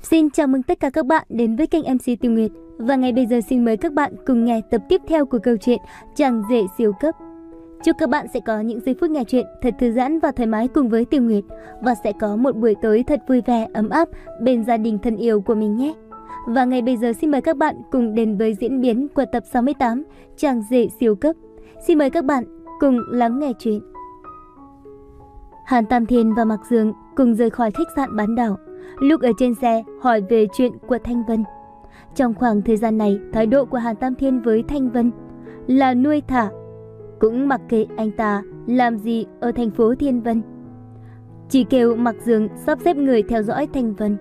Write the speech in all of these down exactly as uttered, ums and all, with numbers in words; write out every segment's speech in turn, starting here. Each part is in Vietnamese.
Xin chào mừng tất cả các bạn đến với kênh em xê Tiêu Nguyệt. Và ngay bây giờ xin mời các bạn cùng nghe tập tiếp theo của câu chuyện Chàng rể siêu cấp. Chúc các bạn sẽ có những giây phút nghe chuyện thật thư giãn và thoải mái cùng với Tiêu Nguyệt. Và sẽ có một buổi tối thật vui vẻ, ấm áp bên gia đình thân yêu của mình nhé. Và ngay bây giờ xin mời các bạn cùng đến với diễn biến của tập sáu mươi tám Chàng rể siêu cấp. Xin mời các bạn cùng lắng nghe chuyện. Hàn Tam Thiên và Mạc Dương cùng rời khỏi khách sạn bán đảo. Lúc ở trên xe hỏi về chuyện của Thanh Vân. Trong khoảng thời gian này, thái độ của Hàn Tam Thiên với Thanh Vân là nuôi thả, cũng mặc kệ anh ta làm gì ở thành phố Thiên Vân. Chỉ kêu Mạc Dương sắp xếp người theo dõi Thanh Vân.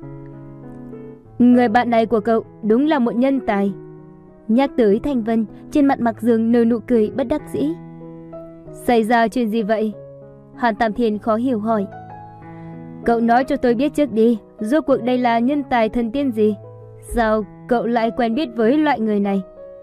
Người bạn này của cậu đúng là một nhân tài. Nhắc tới Thanh Vân, trên mặt Mạc Dương nở nụ cười bất đắc dĩ. Xảy ra chuyện gì vậy? Hàn Tam Thiên khó hiểu hỏi. Cậu nói cho tôi biết trước đi, rốt cuộc đây là nhân tài thần tiên gì? Sao cậu lại quen biết với loại người này?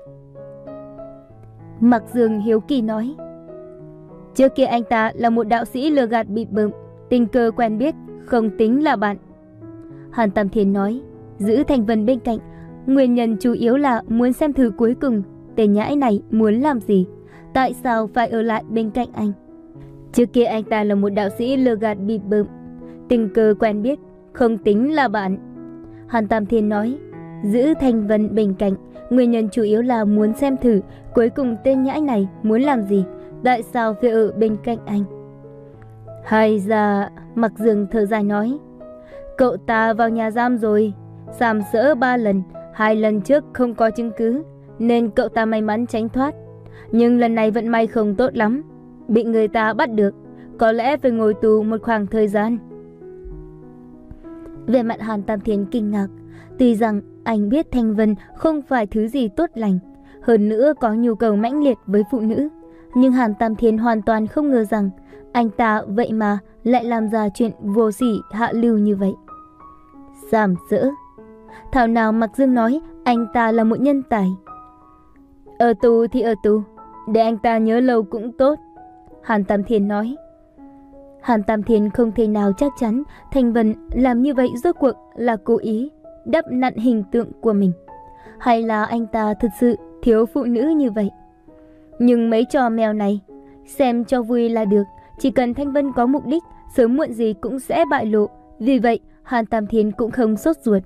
Mạc Dương hiếu kỳ nói. Trước kia anh ta là một đạo sĩ lừa gạt bị bợm, tình cờ quen biết, không tính là bạn. Hàn Tam Thiên nói, giữ Thanh Vân bên cạnh, nguyên nhân chủ yếu là muốn xem thử cuối cùng tên nhãi này muốn làm gì, tại sao phải ở lại bên cạnh anh. Trước kia anh ta là một đạo sĩ lừa gạt bị bợm, tình cờ quen biết, không tính là bạn. Hàn Tam Thiên nói, giữ Thanh Vân bên cạnh, nguyên nhân chủ yếu là muốn xem thử cuối cùng tên nhãi này muốn làm gì, tại sao phải ở bên cạnh anh. Hay ra, Mạc Dương thở dài nói, cậu ta vào nhà giam rồi, sàm sỡ ba lần, hai lần trước không có chứng cứ, nên cậu ta may mắn tránh thoát. Nhưng lần này vận may không tốt lắm, bị người ta bắt được, có lẽ phải ngồi tù một khoảng thời gian. Về mặt Hàn Tam Thiên kinh ngạc, tuy rằng anh biết Thanh Vân không phải thứ gì tốt lành, hơn nữa có nhu cầu mãnh liệt với phụ nữ, nhưng Hàn Tam Thiên hoàn toàn không ngờ rằng anh ta vậy mà lại làm ra chuyện vô sỉ hạ lưu như vậy. Sàm sỡ. Thảo nào Mạc Dương nói anh ta là một nhân tài. Ở tù thì ở tù, để anh ta nhớ lâu cũng tốt, Hàn Tam Thiên nói. Hàn Tam Thiên không thể nào chắc chắn Thanh Vân làm như vậy rốt cuộc là cố ý đắp nặn hình tượng của mình, hay là anh ta thực sự thiếu phụ nữ như vậy. Nhưng mấy trò mèo này xem cho vui là được, chỉ cần Thanh Vân có mục đích, sớm muộn gì cũng sẽ bại lộ. Vì vậy Hàn Tam Thiên cũng không sốt ruột.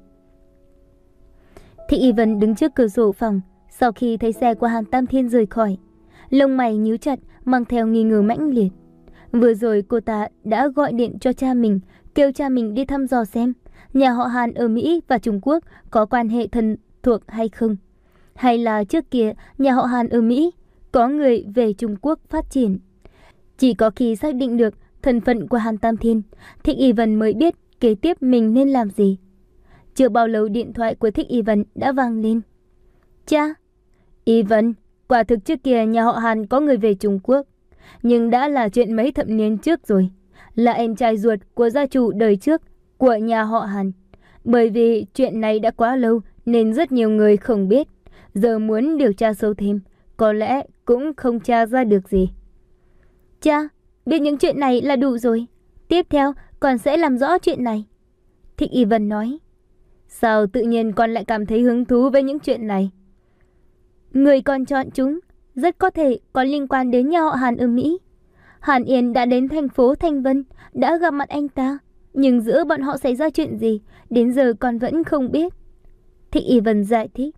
Thị Y Vân đứng trước cửa sổ phòng, sau khi thấy xe của Hàn Tam Thiên rời khỏi, lông mày nhíu chặt, mang theo nghi ngờ mãnh liệt. Vừa rồi cô ta đã gọi điện cho cha mình, kêu cha mình đi thăm dò xem nhà họ Hàn ở Mỹ và Trung Quốc có quan hệ thân thuộc hay không, hay là trước kia nhà họ Hàn ở Mỹ có người về Trung Quốc phát triển. Chỉ có khi xác định được thân phận của Hàn Tam Thiên, Thích Y Vân mới biết kế tiếp mình nên làm gì. Chưa bao lâu điện thoại của Thích Y Vân đã vang lên. Cha! Y Vân, quả thực trước kia nhà họ Hàn có người về Trung Quốc, nhưng đã là chuyện mấy thập niên trước rồi, là em trai ruột của gia chủ đời trước của nhà họ Hàn. Bởi vì chuyện này đã quá lâu nên rất nhiều người không biết, giờ muốn điều tra sâu thêm, có lẽ cũng không tra ra được gì. Cha, biết những chuyện này là đủ rồi, tiếp theo con sẽ làm rõ chuyện này, Thích Y Vân nói. Sao tự nhiên con lại cảm thấy hứng thú với những chuyện này? Người con chọn chúng rất có thể có liên quan đến nhà họ Hàn ở Mỹ. Hàn Yên đã đến thành phố Thanh Vân, đã gặp mặt anh ta, nhưng giữa bọn họ xảy ra chuyện gì, đến giờ con vẫn không biết, Thích Y Vân giải thích.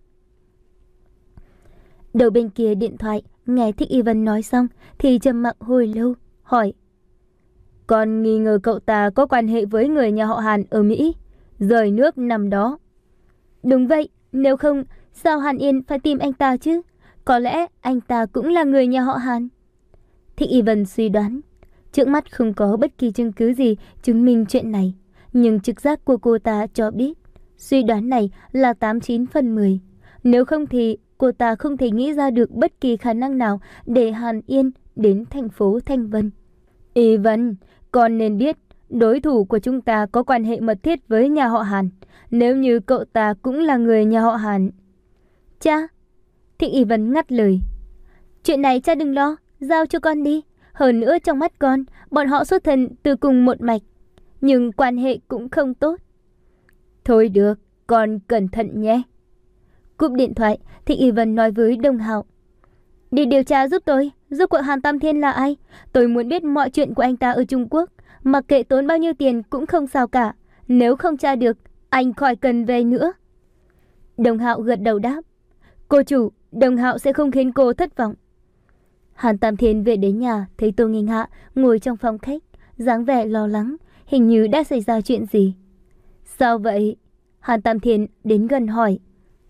Đầu bên kia điện thoại nghe Thích Y Vân nói xong thì trầm mặc hồi lâu, hỏi. Con nghi ngờ cậu ta có quan hệ với người nhà họ Hàn ở Mỹ, rời nước năm đó. Đúng vậy, nếu không sao Hàn Yên phải tìm anh ta chứ? Có lẽ anh ta cũng là người nhà họ Hàn, Thích Y Vân suy đoán. Trước mắt không có bất kỳ chứng cứ gì chứng minh chuyện này, nhưng trực giác của cô ta cho biết suy đoán này là tám chín phần mười. Nếu không thì cô ta không thể nghĩ ra được bất kỳ khả năng nào để Hàn Yên đến thành phố Thanh Vân. Y Vân, con nên biết đối thủ của chúng ta có quan hệ mật thiết với nhà họ Hàn, nếu như cậu ta cũng là người nhà họ Hàn. Cha! Thích Y Vân ngắt lời. Chuyện này cha đừng lo, giao cho con đi. Hơn nữa trong mắt con, bọn họ xuất thân từ cùng một mạch, nhưng quan hệ cũng không tốt. Thôi được, con cẩn thận nhé. Cúp điện thoại, Thích Y Vân nói với Đông Hạo. Đi điều tra giúp tôi, rốt cuộc Hàn Tam Thiên là ai? Tôi muốn biết mọi chuyện của anh ta ở Trung Quốc. Mặc kệ tốn bao nhiêu tiền cũng không sao cả. Nếu không tra được, anh khỏi cần về nữa. Đông Hạo gật đầu đáp. Cô chủ, Đông Hạo sẽ không khiến cô thất vọng. Hàn Tam Thiên về đến nhà, thấy Tô Nghinh Hạ ngồi trong phòng khách, dáng vẻ lo lắng, hình như đã xảy ra chuyện gì. Sao vậy? Hàn Tam Thiên đến gần hỏi.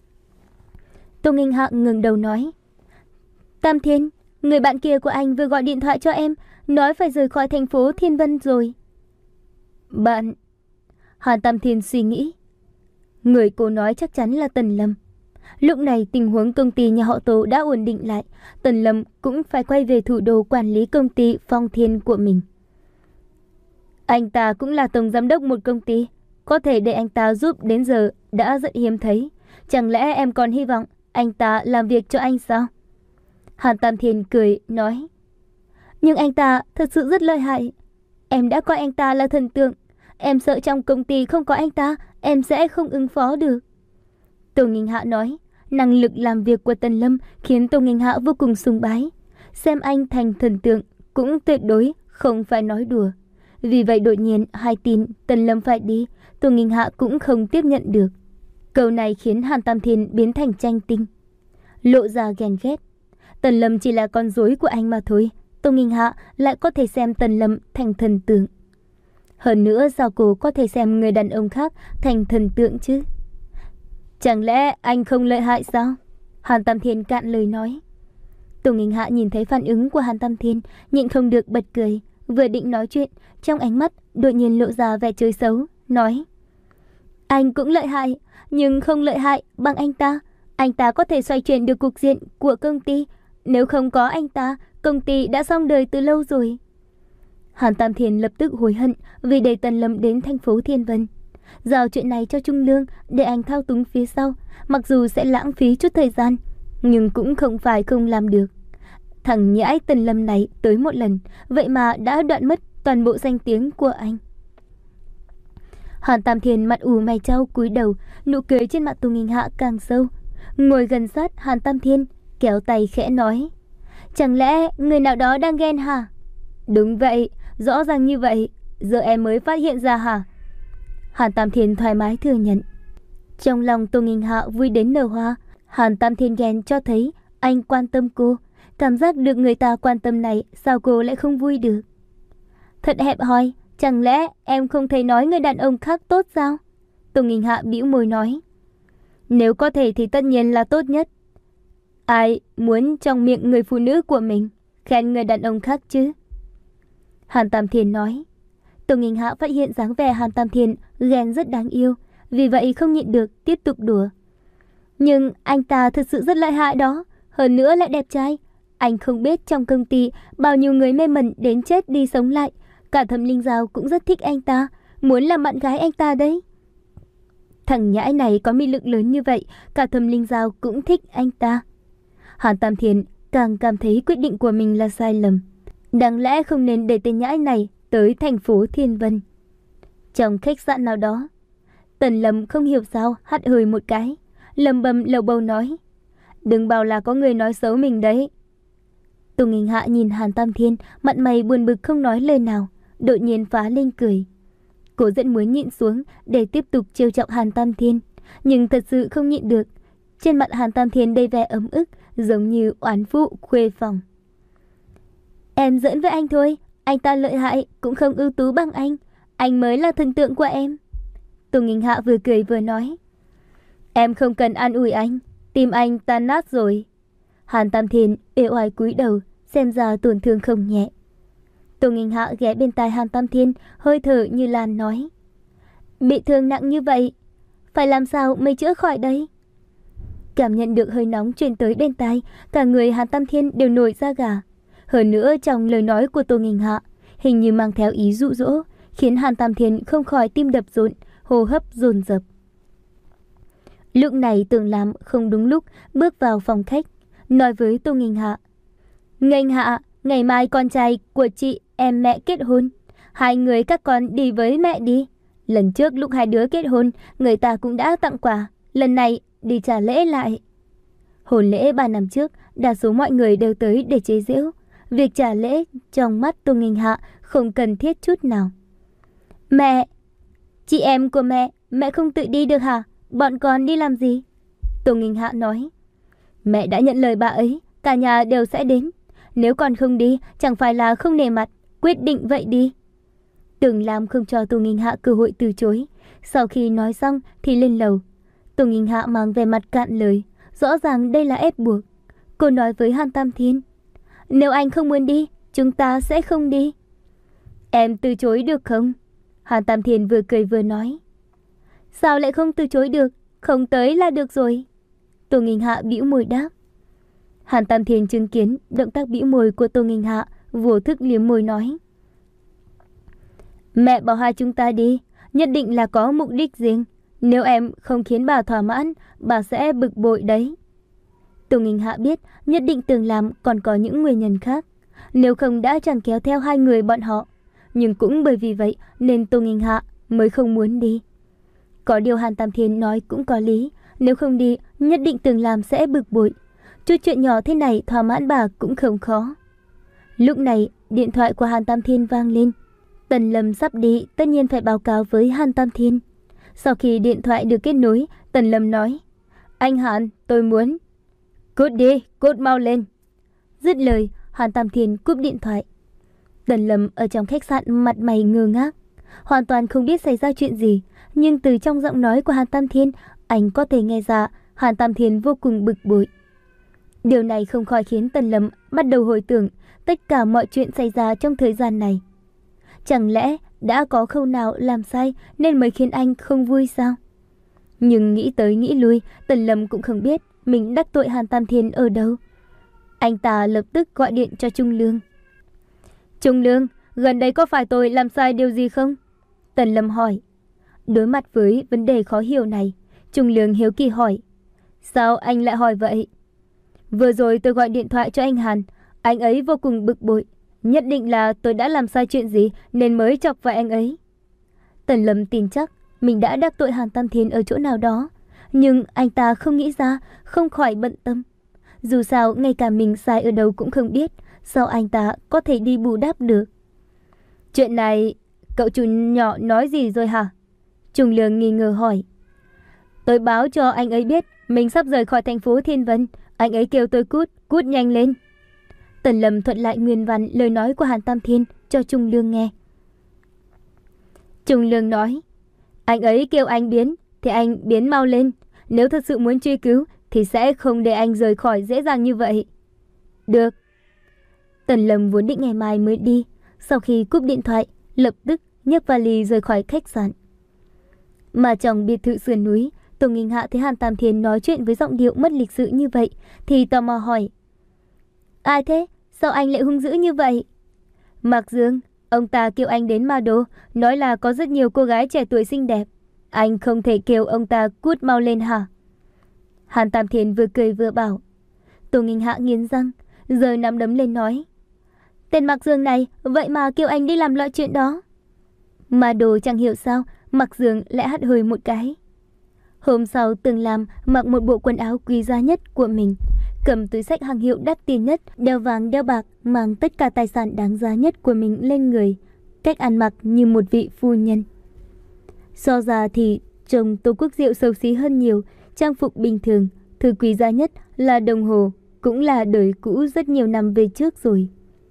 Tô Nghinh Hạ ngừng đầu nói. Tam Thiên, người bạn kia của anh vừa gọi điện thoại cho em, nói phải rời khỏi thành phố Thiên Vân rồi. Bạn... Hàn Tam Thiên suy nghĩ. Người cô nói chắc chắn là Tần Lâm. Lúc này tình huống công ty nhà họ Tô đã ổn định lại, Tần Lâm cũng phải quay về thủ đô quản lý công ty Phong Thiên của mình. Anh ta cũng là tổng giám đốc một công ty, có thể để anh ta giúp đến giờ đã rất hiếm thấy. Chẳng lẽ em còn hy vọng anh ta làm việc cho anh sao? Hàn Tam Thiên cười nói. Nhưng anh ta thật sự rất lợi hại. Em đã coi anh ta là thần tượng. Em sợ trong công ty không có anh ta, em sẽ không ứng phó được. Tô Nghinh Hạ nói. Năng lực làm việc của Tần Lâm khiến Tô Nghinh Hạ vô cùng sùng bái. Xem anh thành thần tượng cũng tuyệt đối không phải nói đùa. Vì vậy đột nhiên hai tin Tần Lâm phải đi, Tô Nghinh Hạ cũng không tiếp nhận được. Câu này khiến Hàn Tam Thiên biến thành tranh tinh, lộ ra ghen ghét. Tần Lâm chỉ là con rối của anh mà thôi, Tô Nghinh Hạ lại có thể xem Tần Lâm thành thần tượng. Hơn nữa sao cô có thể xem người đàn ông khác thành thần tượng chứ? Chẳng lẽ anh không lợi hại sao? Hàn Tam Thiên cạn lời nói. Tô Nghinh Hạ nhìn thấy phản ứng của Hàn Tam Thiên, nhịn không được bật cười. Vừa định nói chuyện, trong ánh mắt đột nhiên lộ ra vẻ chơi xấu, nói. Anh cũng lợi hại, nhưng không lợi hại bằng anh ta. Anh ta có thể xoay chuyển được cục diện của công ty. Nếu không có anh ta, công ty đã xong đời từ lâu rồi. Hàn Tam Thiên lập tức hối hận vì để Tần Lâm đến thành phố Thiên Vân. Giao chuyện này cho Trung Lương để anh thao túng phía sau, mặc dù sẽ lãng phí chút thời gian, nhưng cũng không phải không làm được. Thằng nhãi Tần Lâm này tới một lần, vậy mà đã đoạn mất toàn bộ danh tiếng của anh. Hàn Tam Thiên mặt ủ mày trao cúi đầu, nụ cười trên mặt Tô Nghinh Hạ càng sâu. Ngồi gần sát Hàn Tam Thiên, kéo tay khẽ nói. Chẳng lẽ người nào đó đang ghen hả? Đúng vậy, rõ ràng như vậy, giờ em mới phát hiện ra hả? Hàn Tam Thiên thoải mái thừa nhận. Trong lòng Tô Nghinh Hạ vui đến nở hoa. Hàn Tam Thiên ghen cho thấy anh quan tâm cô. Cảm giác được người ta quan tâm này, sao cô lại không vui được? Thật hẹp hòi, chẳng lẽ em không thấy nói người đàn ông khác tốt sao? Tô Nghinh Hạ bĩu môi nói. Nếu có thể thì tất nhiên là tốt nhất. Ai muốn trong miệng người phụ nữ của mình khen người đàn ông khác chứ? Hàn Tam Thiên nói. Tô Nghinh Hạ phát hiện dáng vẻ Hàn Tam Thiên ghen rất đáng yêu, vì vậy không nhịn được tiếp tục đùa. Nhưng anh ta thực sự rất lợi hại đó, hơn nữa lại đẹp trai. Anh không biết trong công ty bao nhiêu người mê mẩn đến chết đi sống lại. Cả Thẩm Linh Giao cũng rất thích anh ta, muốn làm bạn gái anh ta đấy. Thằng nhãi này có mị lực lớn như vậy, cả Thẩm Linh Giao cũng thích anh ta. Hàn Tam Thiên càng cảm thấy quyết định của mình là sai lầm. Đáng lẽ không nên để tên nhãi này tới thành phố Thiên Vân. Trong khách sạn nào đó, Tần Lâm không hiểu sao hắt hơi một cái, lầm bầm lầu bầu nói. Đừng bảo là có người nói xấu mình đấy. Tô Nghinh Hạ nhìn Hàn Tam Thiên, mặt mày buồn bực không nói lời nào, đột nhiên phá lên cười. Cô rất muốn nhịn xuống để tiếp tục trêu chọc Hàn Tam Thiên, nhưng thật sự không nhịn được. Trên mặt Hàn Tam Thiên đầy vẻ ấm ức, giống như oán phụ khuê phòng. Em giỡn với anh thôi, anh ta lợi hại cũng không ưu tú bằng anh, anh mới là thần tượng của em. Tô Nghinh Hạ vừa cười vừa nói. Em không cần an ủi anh, tim anh tan nát rồi. Hàn Tam Thiên uể oải cúi đầu, xem ra tổn thương không nhẹ. Tô Nghinh Hạ ghé bên tai Hàn Tam Thiên, hơi thở như lan nói. Bị thương nặng như vậy, phải làm sao mới chữa khỏi đây? Cảm nhận được hơi nóng truyền tới bên tai, cả người Hàn Tam Thiên đều nổi da gà. Hơn nữa trong lời nói của Tô Nghinh Hạ, hình như mang theo ý dụ dỗ, khiến Hàn Tam Thiên không khỏi tim đập rộn, hô hấp dồn dập. Lúc này Tưởng Lam không đúng lúc bước vào phòng khách, nói với Tô Nghinh Hạ. Nghênh Hạ, ngày mai con trai của chị em mẹ kết hôn, hai người các con đi với mẹ đi. Lần trước lúc hai đứa kết hôn, người ta cũng đã tặng quà. Lần này đi trả lễ lại. Hôn lễ ba năm trước, đa số mọi người đều tới để chế giễu. Việc trả lễ trong mắt Tô Nghinh Hạ không cần thiết chút nào. Mẹ! Chị em của mẹ, mẹ không tự đi được hả? Bọn con đi làm gì? Tô Nghinh Hạ nói. Mẹ đã nhận lời bà ấy, cả nhà đều sẽ đến. Nếu con không đi, chẳng phải là không nể mặt. Quyết định vậy đi. Tưởng Lam không cho Tô Nghinh Hạ cơ hội từ chối. Sau khi nói xong thì lên lầu. Tô Nghinh Hạ mang về mặt cạn lời. Rõ ràng đây là ép buộc. Cô nói với Hàn Tam Thiên. Nếu anh không muốn đi, chúng ta sẽ không đi. Em từ chối được không? Hàn Tam Thiên vừa cười vừa nói. Sao lại không từ chối được? Không tới là được rồi. Tô Nghinh Hạ bĩu môi đáp. Hàn Tam Thiên chứng kiến động tác bĩu môi của Tô Nghinh Hạ, vô thức liếm môi nói. Mẹ bảo hai chúng ta đi, nhất định là có mục đích riêng. Nếu em không khiến bà thỏa mãn, bà sẽ bực bội đấy. Tô Nghinh Hạ biết nhất định Tưởng Lam còn có những nguyên nhân khác, nếu không đã chẳng kéo theo hai người bọn họ. Nhưng cũng bởi vì vậy nên Tô Nghinh Hạ mới không muốn đi. Có điều Hàn Tam Thiên nói cũng có lý, nếu không đi nhất định Tưởng Lam sẽ bực bội. Chút chuyện nhỏ thế này thỏa mãn bà cũng không khó. Lúc này điện thoại của Hàn Tam Thiên vang lên. Tần Lâm sắp đi, tất nhiên phải báo cáo với Hàn Tam Thiên. Sau khi điện thoại được kết nối, Tần Lâm nói. Anh Hàn, tôi muốn. Cút đi, cút mau lên. Dứt lời, Hàn Tam Thiên cúp điện thoại. Tần Lâm ở trong khách sạn mặt mày ngơ ngác, hoàn toàn không biết xảy ra chuyện gì. Nhưng từ trong giọng nói của Hàn Tam Thiên, anh có thể nghe ra Hàn Tam Thiên vô cùng bực bội. Điều này không khỏi khiến Tần Lâm bắt đầu hồi tưởng tất cả mọi chuyện xảy ra trong thời gian này. Chẳng lẽ đã có khâu nào làm sai nên mới khiến anh không vui sao? Nhưng nghĩ tới nghĩ lui, Tần Lâm cũng không biết mình đắc tội Hàn Tam Thiên ở đâu. Anh ta lập tức gọi điện cho Trung Lương. Trung Lương, gần đây có phải tôi làm sai điều gì không? Tần Lâm hỏi. Đối mặt với vấn đề khó hiểu này, Trung Lương hiếu kỳ hỏi. Sao anh lại hỏi vậy? Vừa rồi tôi gọi điện thoại cho anh Hàn, anh ấy vô cùng bực bội. Nhất định là tôi đã làm sai chuyện gì nên mới chọc phải anh ấy. Tần Lâm tin chắc mình đã đắc tội Hàn Tam Thiên ở chỗ nào đó, nhưng anh ta không nghĩ ra, không khỏi bận tâm. Dù sao ngay cả mình sai ở đâu cũng không biết, sao anh ta có thể đi bù đắp được? Chuyện này cậu chủ nhỏ nói gì rồi hả? Trung Lương nghi ngờ hỏi. Tôi báo cho anh ấy biết mình sắp rời khỏi thành phố Thiên Vân. Anh ấy kêu tôi cút, cút nhanh lên. Tần Lâm thuận lại nguyên văn lời nói của Hàn Tam Thiên cho Trung Lương nghe. Trung Lương nói, anh ấy kêu anh biến, thì anh biến mau lên. Nếu thật sự muốn truy cứu thì sẽ không để anh rời khỏi dễ dàng như vậy. Được. Tần Lâm vốn định ngày mai mới đi, sau khi cúp điện thoại, lập tức nhấc vali rời khỏi khách sạn. Mà trong biệt thự sườn núi, Tô Nghinh Hạ thấy Hàn Tam Thiên nói chuyện với giọng điệu mất lịch sự như vậy thì tò mò hỏi. Ai thế? Sao anh lại hung dữ như vậy? Mạc Dương, ông ta kêu anh đến Ma Đô, nói là có rất nhiều cô gái trẻ tuổi xinh đẹp. Anh không thể kêu ông ta cút mau lên hả? Hàn Tam Thiên vừa cười vừa bảo. Tô Nghinh Hạ nghiến răng, giờ nắm đấm lên nói. Tên Mạc Dương này, vậy mà kêu anh đi làm loại chuyện đó. Ma Đô chẳng hiểu sao, Mạc Dương lại hắt hơi một cái. Hôm sau Tường Lam mặc một bộ quần áo quý giá nhất của mình, cầm túi xách hàng hiệu đắt tiền nhất, đeo vàng đeo bạc, mang tất cả tài sản đáng giá nhất của mình lên người, cách ăn mặc như một vị phu nhân. So ra thì chồng Tô Quốc Diệu xấu xí hơn nhiều, trang phục bình thường, thứ quý giá nhất là đồng hồ, cũng là đời cũ rất nhiều năm về trước rồi.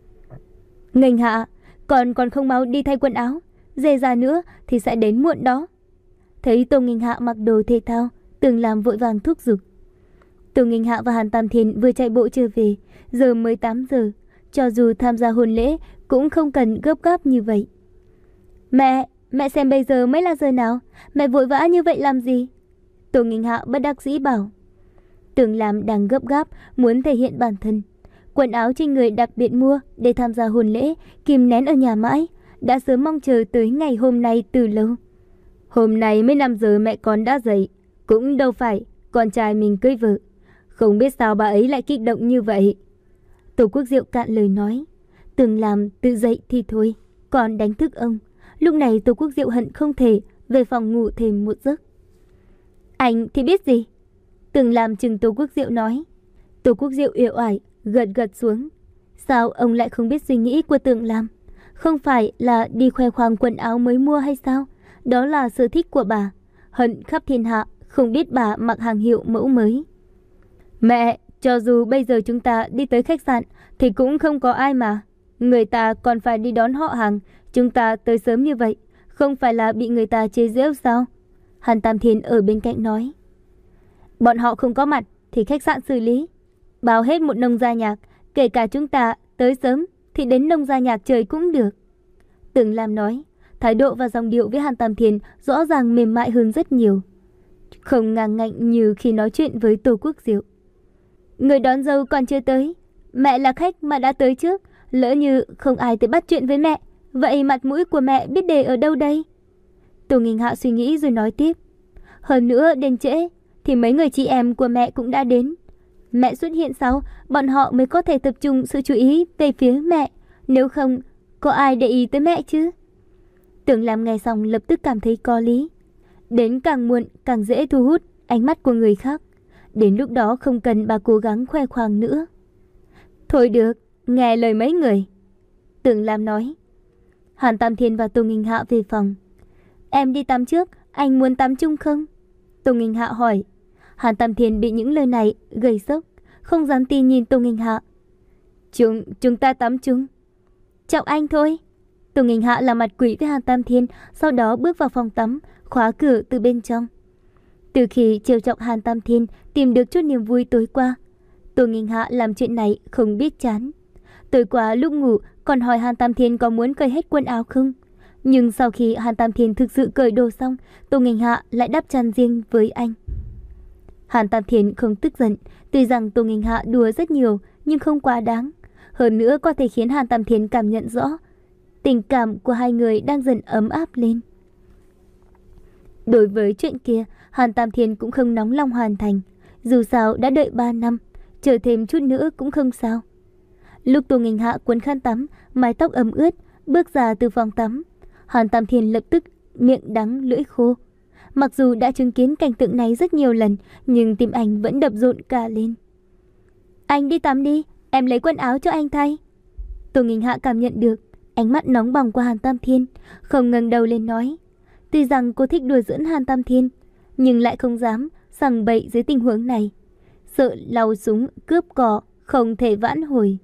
Nghênh Hạ, còn còn không mau đi thay quần áo, dề ra nữa thì sẽ đến muộn đó. Thấy Tô Nghinh Hạ mặc đồ thể thao, Tường Lam vội vàng thúc giục. Tô Nghinh Hạ và Hàn Tam Thiên vừa chạy bộ trở về, giờ mới tám giờ, cho dù tham gia hôn lễ cũng không cần gấp gáp như vậy. Mẹ, mẹ xem bây giờ mới là giờ nào, mẹ vội vã như vậy làm gì? Tô Nghinh Hạ bất đắc dĩ bảo. Tường Lam đang gấp gáp muốn thể hiện bản thân. Quần áo trên người đặc biệt mua để tham gia hôn lễ, kìm nén ở nhà mãi, đã sớm mong chờ tới ngày hôm nay từ lâu. Hôm nay mới năm giờ mẹ con đã dậy, cũng đâu phải con trai mình cưới vợ. Không biết sao bà ấy lại kích động như vậy. Tô Quốc Diệu cạn lời nói. Tường Lam tự dậy thì thôi, còn đánh thức ông. Lúc này Tô Quốc Diệu hận không thể về phòng ngủ thêm một giấc. Anh thì biết gì? Tường Lam chừng Tô Quốc Diệu nói. Tô Quốc Diệu uể oải gật gật xuống. Sao ông lại không biết suy nghĩ của Tường Lam? Không phải là đi khoe khoang quần áo mới mua hay sao? Đó là sở thích của bà. Hận khắp thiên hạ, không biết bà mặc hàng hiệu mẫu mới. Mẹ, cho dù bây giờ chúng ta đi tới khách sạn thì cũng không có ai mà. Người ta còn phải đi đón họ hàng. Chúng ta tới sớm như vậy, không phải là bị người ta chế giễu sao? Hàn Tam Thiên ở bên cạnh nói. Bọn họ không có mặt thì khách sạn xử lý. Báo hết một nông gia nhạc, kể cả chúng ta tới sớm thì đến nông gia nhạc trời cũng được. Tường Lam nói, thái độ và dòng điệu với Hàn Tam Thiên rõ ràng mềm mại hơn rất nhiều, không ngang ngạnh như khi nói chuyện với Tô Quốc Diệu. Người đón dâu còn chưa tới, mẹ là khách mà đã tới trước, lỡ như không ai tới bắt chuyện với mẹ, vậy mặt mũi của mẹ biết để ở đâu đây? Tô Nghinh Hạ suy nghĩ rồi nói tiếp. Hơn nữa đến trễ thì mấy người chị em của mẹ cũng đã đến. Mẹ xuất hiện sau, bọn họ mới có thể tập trung sự chú ý về phía mẹ. Nếu không, có ai để ý tới mẹ chứ? Tưởng Lam nghe xong lập tức cảm thấy có lý. Đến càng muộn càng dễ thu hút ánh mắt của người khác. Đến lúc đó không cần bà cố gắng khoe khoang nữa. Thôi được, nghe lời mấy người. Tưởng Lam nói. Hàn Tam Thiên và Tô Nghinh Hạ về phòng. Em đi tắm trước, anh muốn tắm chung không? Tô Nghinh Hạ hỏi. Hàn Tam Thiên bị những lời này gây sốc, không dám tin nhìn Tô Nghinh Hạ. Chúng, chúng ta tắm chung. Chọc anh thôi. Tô Nghinh Hạ làm mặt quỷ với Hàn Tam Thiên, sau đó bước vào phòng tắm, khóa cửa từ bên trong. Từ khi trêu chọc Hàn Tam Thiên tìm được chút niềm vui tối qua, Tô Nghinh Hạ làm chuyện này không biết chán. Tối qua lúc ngủ còn hỏi Hàn Tam Thiên có muốn cởi hết quần áo không. Nhưng sau khi Hàn Tam Thiên thực sự cởi đồ xong, Tô Nghinh Hạ lại đắp chăn riêng với anh. Hàn Tam Thiên không tức giận, tuy rằng Tô Nghinh Hạ đùa rất nhiều nhưng không quá đáng. Hơn nữa có thể khiến Hàn Tam Thiên cảm nhận rõ tình cảm của hai người đang dần ấm áp lên. Đối với chuyện kia, Hàn Tam Thiên cũng không nóng lòng hoàn thành. Dù sao đã đợi ba năm, chờ thêm chút nữa cũng không sao. Lúc Tô Nghinh Hạ cuốn khăn tắm, mái tóc ấm ướt, bước ra từ phòng tắm, Hàn Tam Thiên lập tức miệng đắng lưỡi khô. Mặc dù đã chứng kiến cảnh tượng này rất nhiều lần, nhưng tim anh vẫn đập rộn cả lên. Anh đi tắm đi, em lấy quần áo cho anh thay. Tô Nghinh Hạ cảm nhận được ánh mắt nóng bỏng của Hàn Tam Thiên, không ngẩng đầu lên nói. Tuy rằng cô thích đùa giỡn Hàn Tam Thiên, nhưng lại không dám sằng bậy dưới tình huống này. Sợ lau súng cướp cỏ, không thể vãn hồi.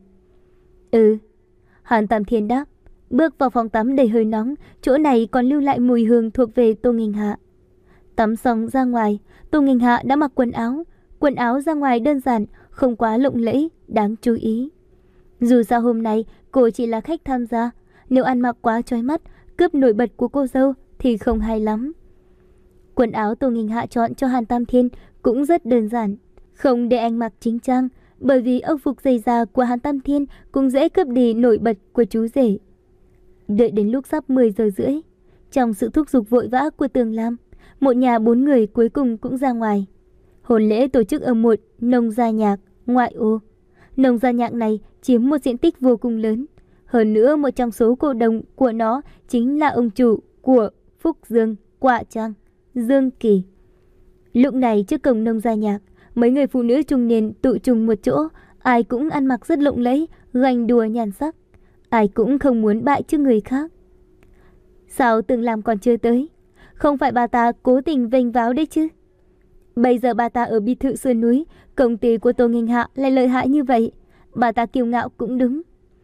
Ừ, Hàn Tam Thiên đáp, bước vào phòng tắm đầy hơi nóng, chỗ này còn lưu lại mùi hương thuộc về Tô Nghinh Hạ. Tắm xong ra ngoài, Tô Nghinh Hạ đã mặc quần áo. Quần áo ra ngoài đơn giản, không quá lộng lẫy, đáng chú ý. Dù sao hôm nay cô chỉ là khách tham gia, nếu ăn mặc quá chói mắt, cướp nổi bật của cô dâu thì không hay lắm. Quần áo Tô Nghinh Hạ chọn cho Hàn Tam Thiên cũng rất đơn giản, không để anh mặc chính trang, bởi vì âu phục dày da của Hàn Tam Thiên cũng dễ cướp đi nổi bật của chú rể. Đợi đến lúc sắp mười giờ rưỡi, trong sự thúc giục vội vã của Tường Lam, một nhà bốn người cuối cùng cũng ra ngoài. Hôn lễ tổ chức ở một nông gia nhạc ngoại ô. Nông gia nhạc này chiếm một diện tích vô cùng lớn. Hơn nữa một trong số cổ đông của nó chính là ông chủ của Phúc Dương Quả Trang, Dương Kỳ. Lúc này trước cổng nông gia nhạc, mấy người phụ nữ trung niên tụ chung một chỗ, ai cũng ăn mặc rất lộng lẫy, ganh đùa nhan sắc. Ai cũng không muốn bại trước người khác. Sao Tường Lam còn chưa tới? Không phải bà ta cố tình vênh váo đấy chứ? Bây giờ bà ta ở biệt thự sườn núi, công ty của Tô Nghinh Hạ lại lợi hại như vậy, bà ta kiêu ngạo cũng đúng.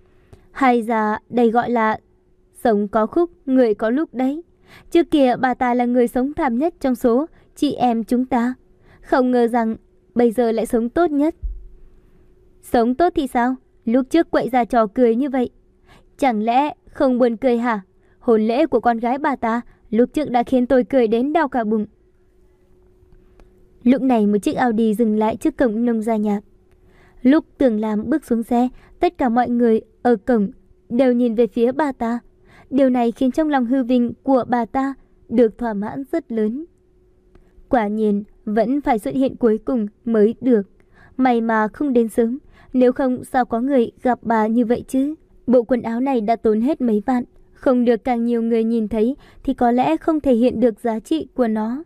Hay ra đây gọi là sống có khúc, người có lúc đấy. Trước kia bà ta là người sống thảm nhất trong số chị em chúng ta, không ngờ rằng bây giờ lại sống tốt nhất. Sống tốt thì sao? Lúc trước quậy ra trò cười như vậy, chẳng lẽ không buồn cười hả? Hôn lễ của con gái bà ta lúc trước đã khiến tôi cười đến đau cả bụng. Lúc này một chiếc Audi dừng lại trước cổng nông gia nhạc. Lúc Tường Lam bước xuống xe, tất cả mọi người ở cổng đều nhìn về phía bà ta. Điều này khiến trong lòng hư vinh của bà ta được thỏa mãn rất lớn. Quả nhiên vẫn phải xuất hiện cuối cùng mới được. May mà không đến sớm, nếu không sao có người gặp bà như vậy chứ. Bộ quần áo này đã tốn hết mấy vạn, Không được càng nhiều người nhìn thấy thì có lẽ không thể hiện được giá trị của nó.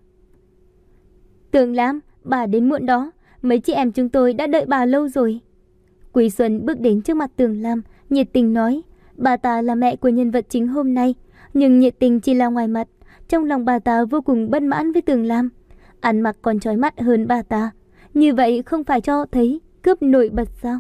Tường Lam, bà đến muộn đó. Mấy chị em chúng tôi đã đợi bà lâu rồi. Quý Xuân bước đến trước mặt Tường Lam, nhiệt tình nói. Bà ta là mẹ của nhân vật chính hôm nay, nhưng nhiệt tình chỉ là ngoài mặt. Trong lòng bà ta vô cùng bất mãn với Tường Lam. Ăn mặc còn chói mắt hơn bà ta. Như vậy không phải cho thấy cướp nổi bật sao?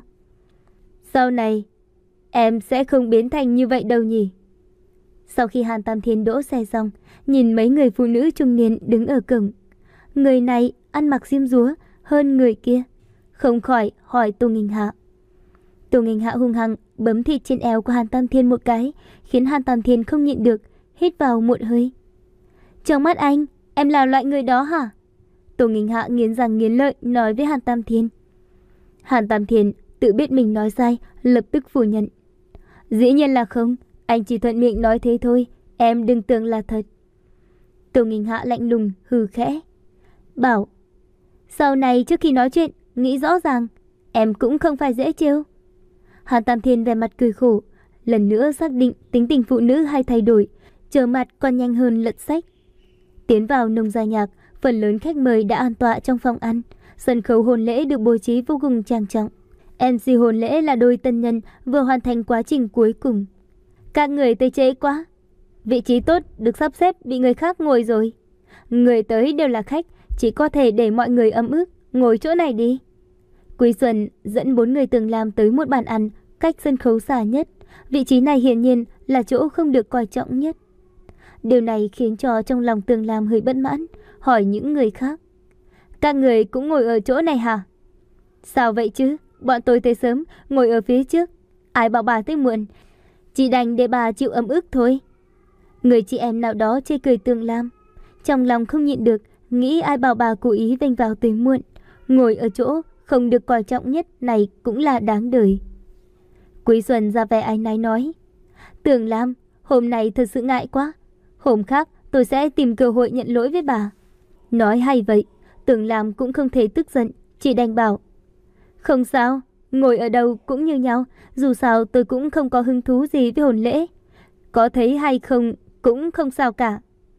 Sau này em sẽ không biến thành như vậy đâu nhỉ? Sau khi Hàn Tam Thiên đỗ xe xong, nhìn mấy người phụ nữ trung niên đứng ở cổng. Người này ăn mặc xiêm rúa hơn người kia, không khỏi hỏi Tô Nghinh Hạ. Tô Nghinh Hạ hung hăng bấm thịt trên eo của Hàn Tam Thiên một cái, khiến Hàn Tam Thiên không nhịn được, hít vào một hơi. Trong mắt anh, em là loại người đó hả? Tô Nghinh Hạ nghiến răng nghiến lợi nói với Hàn Tam Thiên. Hàn Tam Thiên tự biết mình nói sai, lập tức phủ nhận. Dĩ nhiên là không, anh chỉ thuận miệng nói thế thôi, em đừng tưởng là thật. Tô Nghinh Hạ lạnh lùng hừ khẽ. Bảo, sau này trước khi nói chuyện, nghĩ rõ ràng, em cũng không phải dễ trêu. Hàn Tam Thiên vẻ mặt cười khổ, lần nữa xác định tính tình phụ nữ hay thay đổi, trở mặt còn nhanh hơn lật sách. Tiến vào nông gia nhạc, phần lớn khách mời đã an tọa trong phòng ăn. Sân khấu hôn lễ được bố trí vô cùng trang trọng. em xê hôn lễ là đôi tân nhân vừa hoàn thành quá trình cuối cùng. Các người tới trễ quá. Vị trí tốt được sắp xếp bị người khác ngồi rồi. Người tới đều là khách, chỉ có thể để mọi người ấm ức, ngồi chỗ này đi. Quý Xuân dẫn bốn người Tường Lam tới một bàn ăn cách sân khấu xa nhất. Vị trí này hiển nhiên là chỗ không được coi trọng nhất. Điều này khiến cho trong lòng Tường Lam hơi bất mãn, hỏi những người khác. Các người cũng ngồi ở chỗ này hả? Sao vậy chứ? Bọn tôi tới sớm, ngồi ở phía trước. Ai bảo bà tới muộn? Chỉ đành để bà chịu ấm ức thôi. Người chị em nào đó chê cười Tường Lam. Trong lòng không nhịn được, nghĩ ai bảo bà cố ý vênh vào tới muộn. Ngồi ở chỗ không được coi trọng nhất này cũng là đáng đời. Quý Xuân ra vẻ áy náy nói. Tường Lam, hôm nay thật sự ngại quá. Hôm khác tôi sẽ tìm cơ hội nhận lỗi với bà. Nói hay vậy, Tường Lam cũng không thể tức giận, chỉ đành bảo. Không sao, ngồi ở đâu cũng như nhau, dù sao tôi cũng không có hứng thú gì với hôn lễ. Có thấy hay không cũng không sao cả.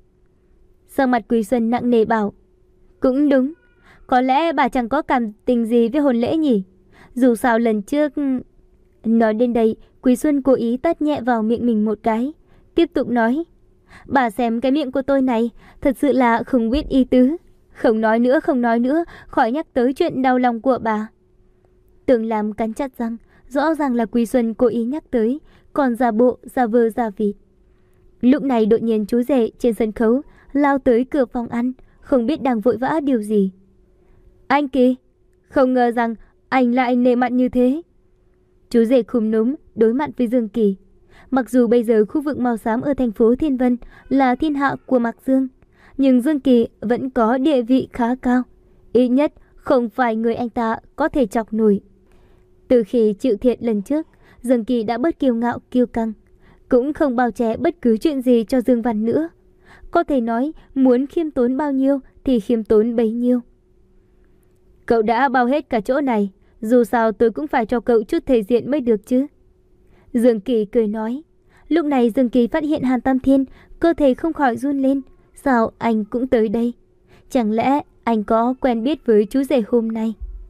Sang mặt Quý Xuân nặng nề bảo. Cũng đúng, có lẽ bà chẳng có cảm tình gì với hôn lễ nhỉ. Dù sao lần trước... Nói đến đây, Quý Xuân cố ý tát nhẹ vào miệng mình một cái, tiếp tục nói. Bà xem cái miệng của tôi này, thật sự là không biết ý tứ. Không nói nữa, không nói nữa, khỏi nhắc tới chuyện đau lòng của bà. Tường Lam cắn chặt răng, rõ ràng là Quý Xuân cố ý nhắc tới, còn giả bộ, giả vờ, giả vịt. Lúc này đột nhiên chú rể trên sân khấu lao tới cửa phòng ăn, không biết đang vội vã điều gì. Anh Kỳ, không ngờ rằng anh lại nể mặt như thế. Chú rể khúm núm đối mặt với Dương Kỳ. Mặc dù bây giờ khu vực màu xám ở thành phố Thiên Vân là thiên hạ của Mạc Dương, nhưng Dương Kỳ vẫn có địa vị khá cao. Ít nhất không phải người anh ta có thể chọc nổi. Từ khi chịu thiệt lần trước, Dương Kỳ đã bớt kiêu ngạo kiêu căng, cũng không bao che bất cứ chuyện gì cho Dương Văn nữa. Có thể nói muốn khiêm tốn bao nhiêu thì khiêm tốn bấy nhiêu. Cậu đã bao hết cả chỗ này, dù sao tôi cũng phải cho cậu chút thể diện mới được chứ. Dương Kỳ cười nói. Lúc này Dương Kỳ phát hiện Hàn Tam Thiên, cơ thể không khỏi run lên. Sao anh cũng tới đây? Chẳng lẽ anh có quen biết với chú rể hôm nay?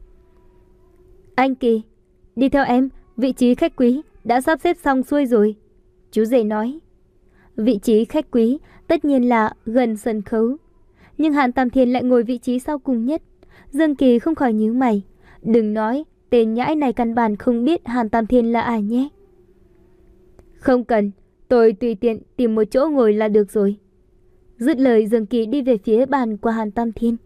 Anh Kỳ, đi theo em, vị trí khách quý đã sắp xếp xong xuôi rồi. Chú rể nói. Vị trí khách quý tất nhiên là gần sân khấu, nhưng Hàn Tam Thiên lại ngồi vị trí sau cùng nhất. Dương Kỳ không khỏi nhíu mày. Đừng nói, tên nhãi này căn bản không biết Hàn Tam Thiên là ai nhé. Không cần, tôi tùy tiện tìm một chỗ ngồi là được rồi. Dứt lời, Dương Kỳ đi về phía bàn của Hàn Tam Thiên.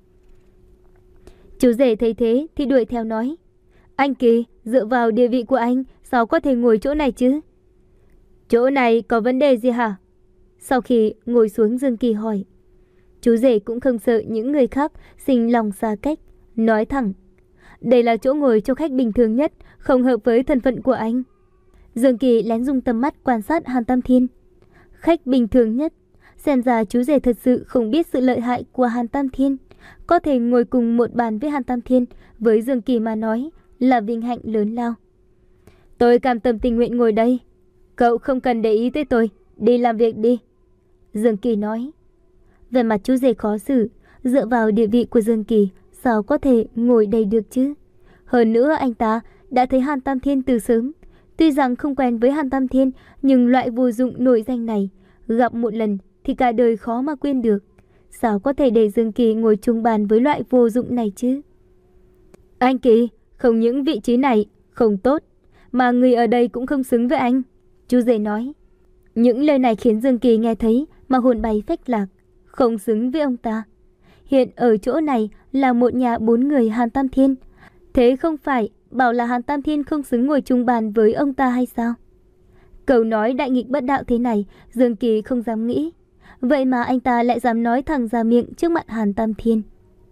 Chú rể thấy thế thì đuổi theo nói. Anh Kỳ, dựa vào địa vị của anh, sao có thể ngồi chỗ này chứ? Chỗ này có vấn đề gì hả? Sau khi ngồi xuống, Dương Kỳ hỏi. Chú rể cũng không sợ những người khác sinh lòng xa cách, nói thẳng. Đây là chỗ ngồi cho khách bình thường nhất, không hợp với thân phận của anh. Dương Kỳ lén dùng tầm mắt quan sát Hàn Tam Thiên. Khách bình thường nhất, xem ra chú rể thật sự không biết sự lợi hại của Hàn Tam Thiên. Có thể ngồi cùng một bàn với Hàn Tam Thiên, với Dương Kỳ mà nói là vinh hạnh lớn lao. Tôi cam tâm tình nguyện ngồi đây. Cậu không cần để ý tới tôi, đi làm việc đi. Dương Kỳ nói. Về mặt chú rể khó xử, dựa vào địa vị của Dương Kỳ, sao có thể ngồi đây được chứ? Hơn nữa anh ta đã thấy Hàn Tam Thiên từ sớm. Tuy rằng không quen với Hàn Tam Thiên, nhưng loại vô dụng nổi danh này, gặp một lần thì cả đời khó mà quên được. Sao có thể để Dương Kỳ ngồi chung bàn với loại vô dụng này chứ? Anh Kỳ, không những vị trí này không tốt, mà người ở đây cũng không xứng với anh, chú rể nói. Những lời này khiến Dương Kỳ nghe thấy mà hồn bay phách lạc. Không xứng với ông ta. Hiện ở chỗ này là một nhà bốn người Hàn Tam Thiên. Thế không phải bảo là Hàn Tam Thiên không xứng ngồi chung bàn với ông ta hay sao? Câu nói đại nghịch bất đạo thế này, Dương Kỳ không dám nghĩ. Vậy mà anh ta lại dám nói thẳng ra miệng trước mặt Hàn Tam Thiên.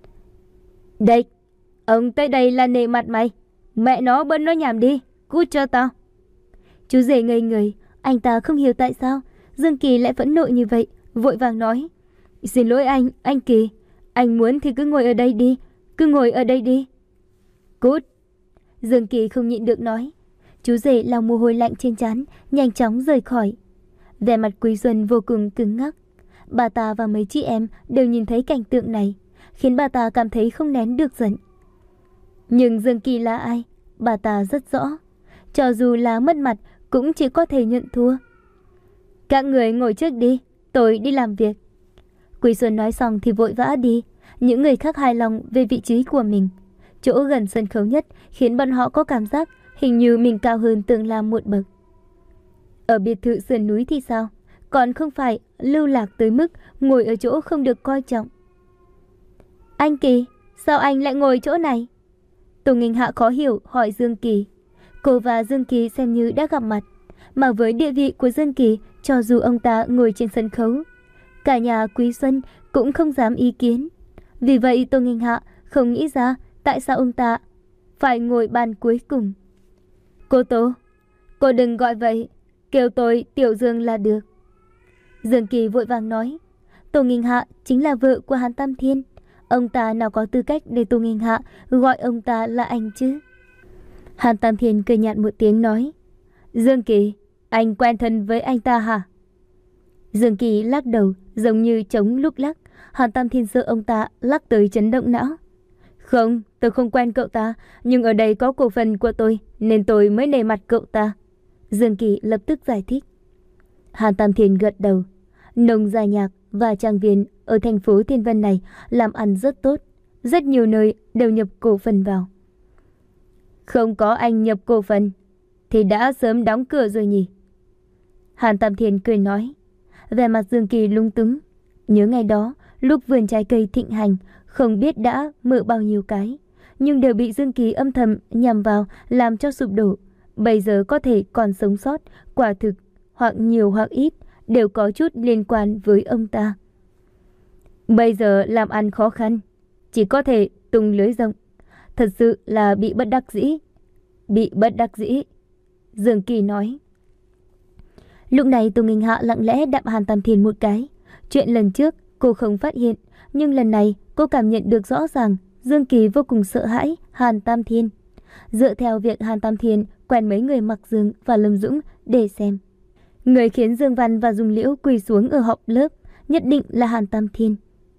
Đây, ông tới đây là nể mặt mày. Mẹ nó bớt nói nhảm đi, cút cho tao. Chú rể ngây người, anh ta không hiểu tại sao Dương Kỳ lại phẫn nộ như vậy, vội vàng nói. Xin lỗi anh, anh Kỳ. Anh muốn thì cứ ngồi ở đây đi, cứ ngồi ở đây đi. Cút. Dương Kỳ không nhịn được nói. Chú rể lau mồ hôi lạnh trên trán, nhanh chóng rời khỏi. Vẻ mặt Quý Xuân vô cùng cứng ngắc. Bà ta và mấy chị em đều nhìn thấy cảnh tượng này, khiến bà ta cảm thấy không nén được giận. Nhưng Dương Kỳ là ai? Bà ta rất rõ. Cho dù là mất mặt cũng chỉ có thể nhận thua. Các người ngồi trước đi, tôi đi làm việc. Quý Xuân nói xong thì vội vã đi. Những người khác hài lòng về vị trí của mình. Chỗ gần sân khấu nhất khiến bọn họ có cảm giác hình như mình cao hơn Tưởng Lam một bậc. Ở biệt thự sườn núi thì sao? Còn không phải lưu lạc tới mức ngồi ở chỗ không được coi trọng. Anh Kỳ, sao anh lại ngồi chỗ này? Tô Nghinh Hạ khó hiểu hỏi Dương Kỳ. Cô và Dương Kỳ xem như đã gặp mặt, mà với địa vị của Dương Kỳ, cho dù ông ta ngồi trên sân khấu, cả nhà Quý Xuân cũng không dám ý kiến. Vì vậy Tô Nghinh Hạ không nghĩ ra tại sao ông ta phải ngồi bàn cuối cùng. Cô Tô, cô đừng gọi vậy, kêu tôi Tiểu Dương là được. Dương Kỳ vội vàng nói. Tô Nghinh Hạ chính là vợ của Hàn Tam Thiên. Ông ta nào có tư cách để Tô Nghinh Hạ gọi ông ta là anh chứ? Hàn Tam Thiên cười nhạt một tiếng nói. Dương Kỳ, anh quen thân với anh ta hả? Dương Kỳ lắc đầu giống như trống lúc lắc. Hàn Tam Thiên sợ ông ta lắc tới chấn động não. Không, tôi không quen cậu ta, nhưng ở đây có cổ phần của tôi nên tôi mới nể mặt cậu ta. Dương Kỳ lập tức giải thích. Hàn Tam Thiên gật đầu. Nông gia nhạc và trang viên ở thành phố Thiên Vân này làm ăn rất tốt. Rất nhiều nơi đều nhập cổ phần vào. Không có anh nhập cổ phần thì đã sớm đóng cửa rồi nhỉ? Hàn Tam Thiên cười nói. Vẻ mặt Dương Kỳ lung túng. Nhớ ngày đó lúc vườn trái cây thịnh hành, không biết đã mở bao nhiêu cái, nhưng đều bị Dương Kỳ âm thầm nhằm vào làm cho sụp đổ. Bây giờ có thể còn sống sót, quả thực hoặc nhiều hoặc ít đều có chút liên quan với ông ta. Bây giờ làm ăn khó khăn, chỉ có thể tung lưới rộng. Thật sự là bị bất đắc dĩ. Bị bất đắc dĩ, Dương Kỳ nói. Lúc này Tô Nghinh Hạ lặng lẽ đạp Hàn Tam Thiên một cái. Chuyện lần trước cô không phát hiện, nhưng lần này cô cảm nhận được rõ ràng Dương Kỳ vô cùng sợ hãi Hàn Tam Thiên. Dựa theo việc Hàn Tam Thiên quen mấy người Mặc Dương và Lâm Dũng để xem, người khiến Dương Văn và Dung Liễu quỳ xuống ở họp lớp nhất định là Hàn Tam Thiên.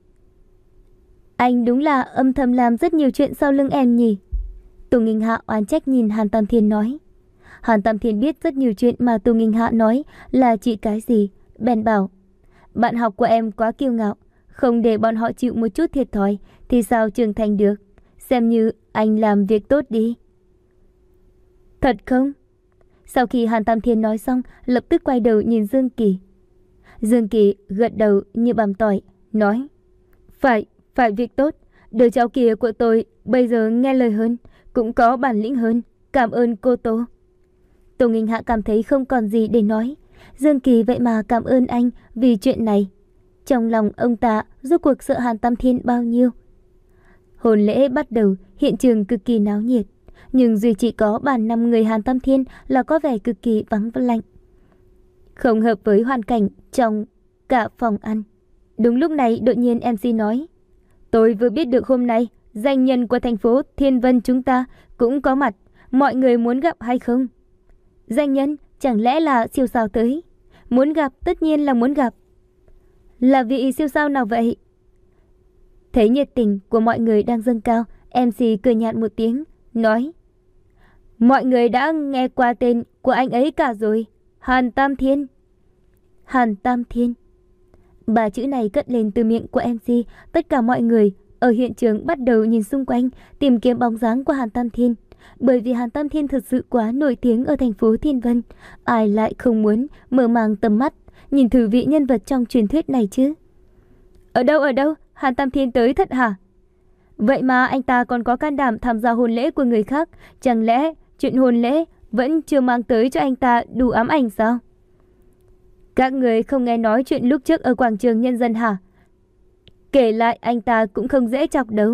Anh đúng là âm thầm làm rất nhiều chuyện sau lưng em nhỉ? Tô Nghinh Hạ oán trách nhìn Hàn Tam Thiên nói. Hàn Tam Thiên biết rất nhiều chuyện mà Tô Nghinh Hạ nói là chỉ cái gì, bèn bảo. Bạn học của em quá kiêu ngạo, không để bọn họ chịu một chút thiệt thòi thì sao trưởng thành được? Xem như anh làm việc tốt đi. Thật không? Sau khi Hàn Tam Thiên nói xong, lập tức quay đầu nhìn Dương Kỳ. Dương Kỳ gật đầu như bằm tỏi, nói. Phải, phải việc tốt. Đứa cháu kia của tôi bây giờ nghe lời hơn, cũng có bản lĩnh hơn. Cảm ơn cô Tô. Tô Nghinh Hạ cảm thấy không còn gì để nói. Dương Kỳ vậy mà cảm ơn anh vì chuyện này. Trong lòng ông ta rốt cuộc sợ Hàn Tam Thiên bao nhiêu. Hôn lễ bắt đầu, hiện trường cực kỳ náo nhiệt. Nhưng duy chỉ có bàn năm người Hàn Tam Thiên là có vẻ cực kỳ vắng và lạnh. Không hợp với hoàn cảnh trong cả phòng ăn. Đúng lúc này đột nhiên em xê nói. Tôi vừa biết được hôm nay danh nhân của thành phố Thiên Vân chúng ta cũng có mặt. Mọi người muốn gặp hay không? Danh nhân chẳng lẽ là siêu sao tới? Muốn gặp, tất nhiên là muốn gặp. Là vị siêu sao nào vậy? Thấy nhiệt tình của mọi người đang dâng cao, em xê cười nhạt một tiếng, nói: Mọi người đã nghe qua tên của anh ấy cả rồi, Hàn Tam Thiên. Hàn Tam Thiên. Ba chữ này cất lên từ miệng của em xê, tất cả mọi người ở hiện trường bắt đầu nhìn xung quanh, tìm kiếm bóng dáng của Hàn Tam Thiên. Bởi vì Hàn Tam Thiên thật sự quá nổi tiếng ở thành phố Thiên Vân, ai lại không muốn mở màng tầm mắt, nhìn thử vị nhân vật trong truyền thuyết này chứ. Ở đâu ở đâu, Hàn Tam Thiên tới thật hả? Vậy mà anh ta còn có can đảm tham gia hôn lễ của người khác, chẳng lẽ chuyện hôn lễ vẫn chưa mang tới cho anh ta đủ ám ảnh sao? Các người không nghe nói chuyện lúc trước ở quảng trường Nhân dân hả? Kể lại anh ta cũng không dễ chọc đâu.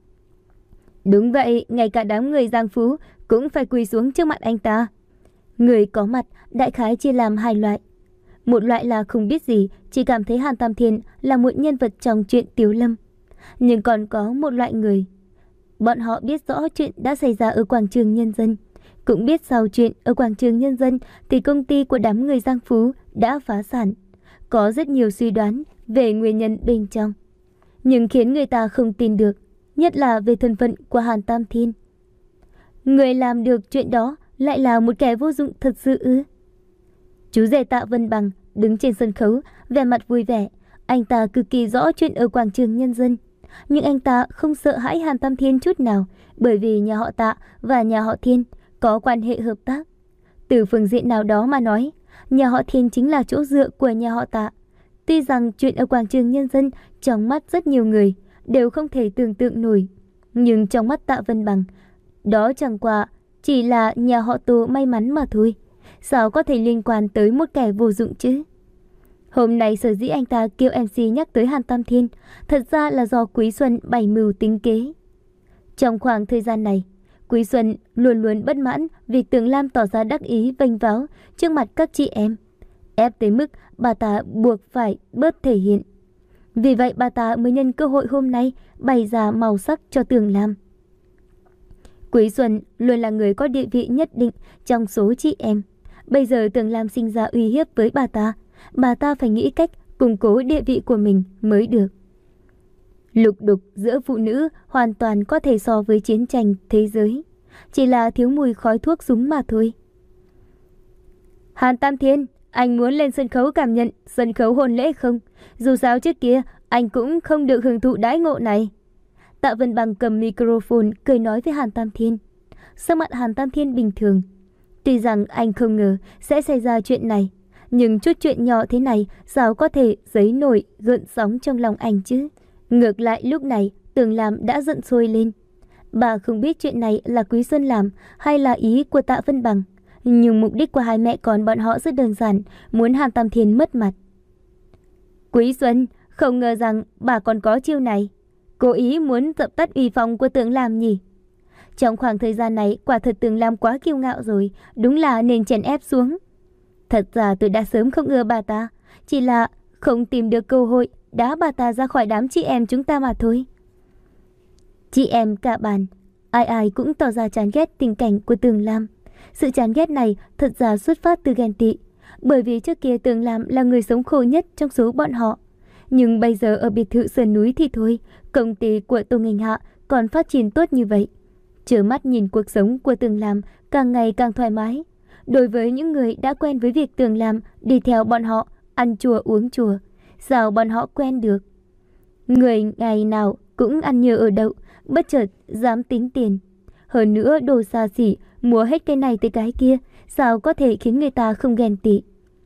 Đúng vậy, ngay cả đám người Giang Phú cũng phải quỳ xuống trước mặt anh ta. Người có mặt đại khái chia làm hai loại. Một loại là không biết gì, chỉ cảm thấy Hàn Tam Thiên là một nhân vật trong chuyện Tiếu Lâm. Nhưng còn có một loại người, bọn họ biết rõ chuyện đã xảy ra ở quảng trường Nhân dân, cũng biết sau chuyện ở quảng trường Nhân dân thì công ty của đám người Giang Phú đã phá sản. Có rất nhiều suy đoán về nguyên nhân bên trong, nhưng khiến người ta không tin được, nhất là về thân phận của Hàn Tam Thiên. Người làm được chuyện đó lại là một kẻ vô dụng thật sự ư? Chú rể Tạ Vân Bằng đứng trên sân khấu, vẻ mặt vui vẻ. Anh ta cực kỳ rõ chuyện ở quảng trường Nhân dân, nhưng anh ta không sợ hãi Hàn Tam Thiên chút nào, bởi vì nhà họ Tạ và nhà họ Thiên có quan hệ hợp tác. Từ phương diện nào đó mà nói, nhà họ Thiên chính là chỗ dựa của nhà họ Tạ. Tuy rằng chuyện ở quảng trường Nhân dân trong mắt rất nhiều người đều không thể tưởng tượng nổi, nhưng trong mắt Tạ Vân Bằng, đó chẳng qua chỉ là nhà họ Tô may mắn mà thôi. Sao có thể liên quan tới một kẻ vô dụng chứ? Hôm nay sở dĩ anh ta kêu em xê nhắc tới Hàn Tam Thiên, thật ra là do Quý Xuân bày mưu tính kế. Trong khoảng thời gian này, Quý Xuân luôn luôn bất mãn vì Tường Lam tỏ ra đắc ý vênh váo trước mặt các chị em, ép tới mức bà ta buộc phải bớt thể hiện. Vì vậy bà ta mới nhân cơ hội hôm nay bày ra màu sắc cho Tường Lam. Quý Xuân luôn là người có địa vị nhất định trong số chị em. Bây giờ Tường Lam sinh ra uy hiếp với bà ta, bà ta phải nghĩ cách củng cố địa vị của mình mới được. Lục đục giữa phụ nữ hoàn toàn có thể so với chiến tranh thế giới, chỉ là thiếu mùi khói thuốc súng mà thôi. Hàn Tam Thiên, anh muốn lên sân khấu cảm nhận sân khấu hôn lễ không? Dù sao trước kia anh cũng không được hưởng thụ đãi ngộ này. Tạ Vân Bằng cầm microphone cười nói với Hàn Tam Thiên. Sắc mặt Hàn Tam Thiên bình thường. Tuy rằng anh không ngờ sẽ xảy ra chuyện này, nhưng chút chuyện nhỏ thế này sao có thể giấy nổi gợn sóng trong lòng anh chứ? Ngược lại lúc này Tường Lam đã giận sôi lên. Bà không biết chuyện này là Quý Xuân làm hay là ý của Tạ Vân Bằng, nhưng mục đích của hai mẹ con bọn họ rất đơn giản, muốn Hàn Tam Thiên mất mặt. Quý Xuân, không ngờ rằng bà còn có chiêu này, cố ý muốn dập tắt uy phong của Tường Lam nhỉ? Trong khoảng thời gian này quả thật Tường Lam quá kiêu ngạo rồi, đúng là nên chèn ép xuống. Thật ra tôi đã sớm không ưa bà ta, chỉ là không tìm được cơ hội đá bà ta ra khỏi đám chị em chúng ta mà thôi. Chị em cả bàn, ai ai cũng tỏ ra chán ghét tình cảnh của Tường Lam. Sự chán ghét này thật ra xuất phát từ ghen tị, bởi vì trước kia Tường Lam là người sống khổ nhất trong số bọn họ. Nhưng bây giờ ở biệt thự sườn núi thì thôi, công ty của Tô Nghênh Hạ còn phát triển tốt như vậy. Trơ mắt nhìn cuộc sống của Tường Lam càng ngày càng thoải mái. Đối với những người đã quen với việc Tường Lam đi theo bọn họ ăn chùa uống chùa, sao bọn họ quen được? Người ngày nào cũng ăn nhờ ở đậu, bất chợt dám tính tiền. Hơn nữa đồ xa xỉ, mua hết cái này tới cái kia, sao có thể khiến người ta không ghen tị?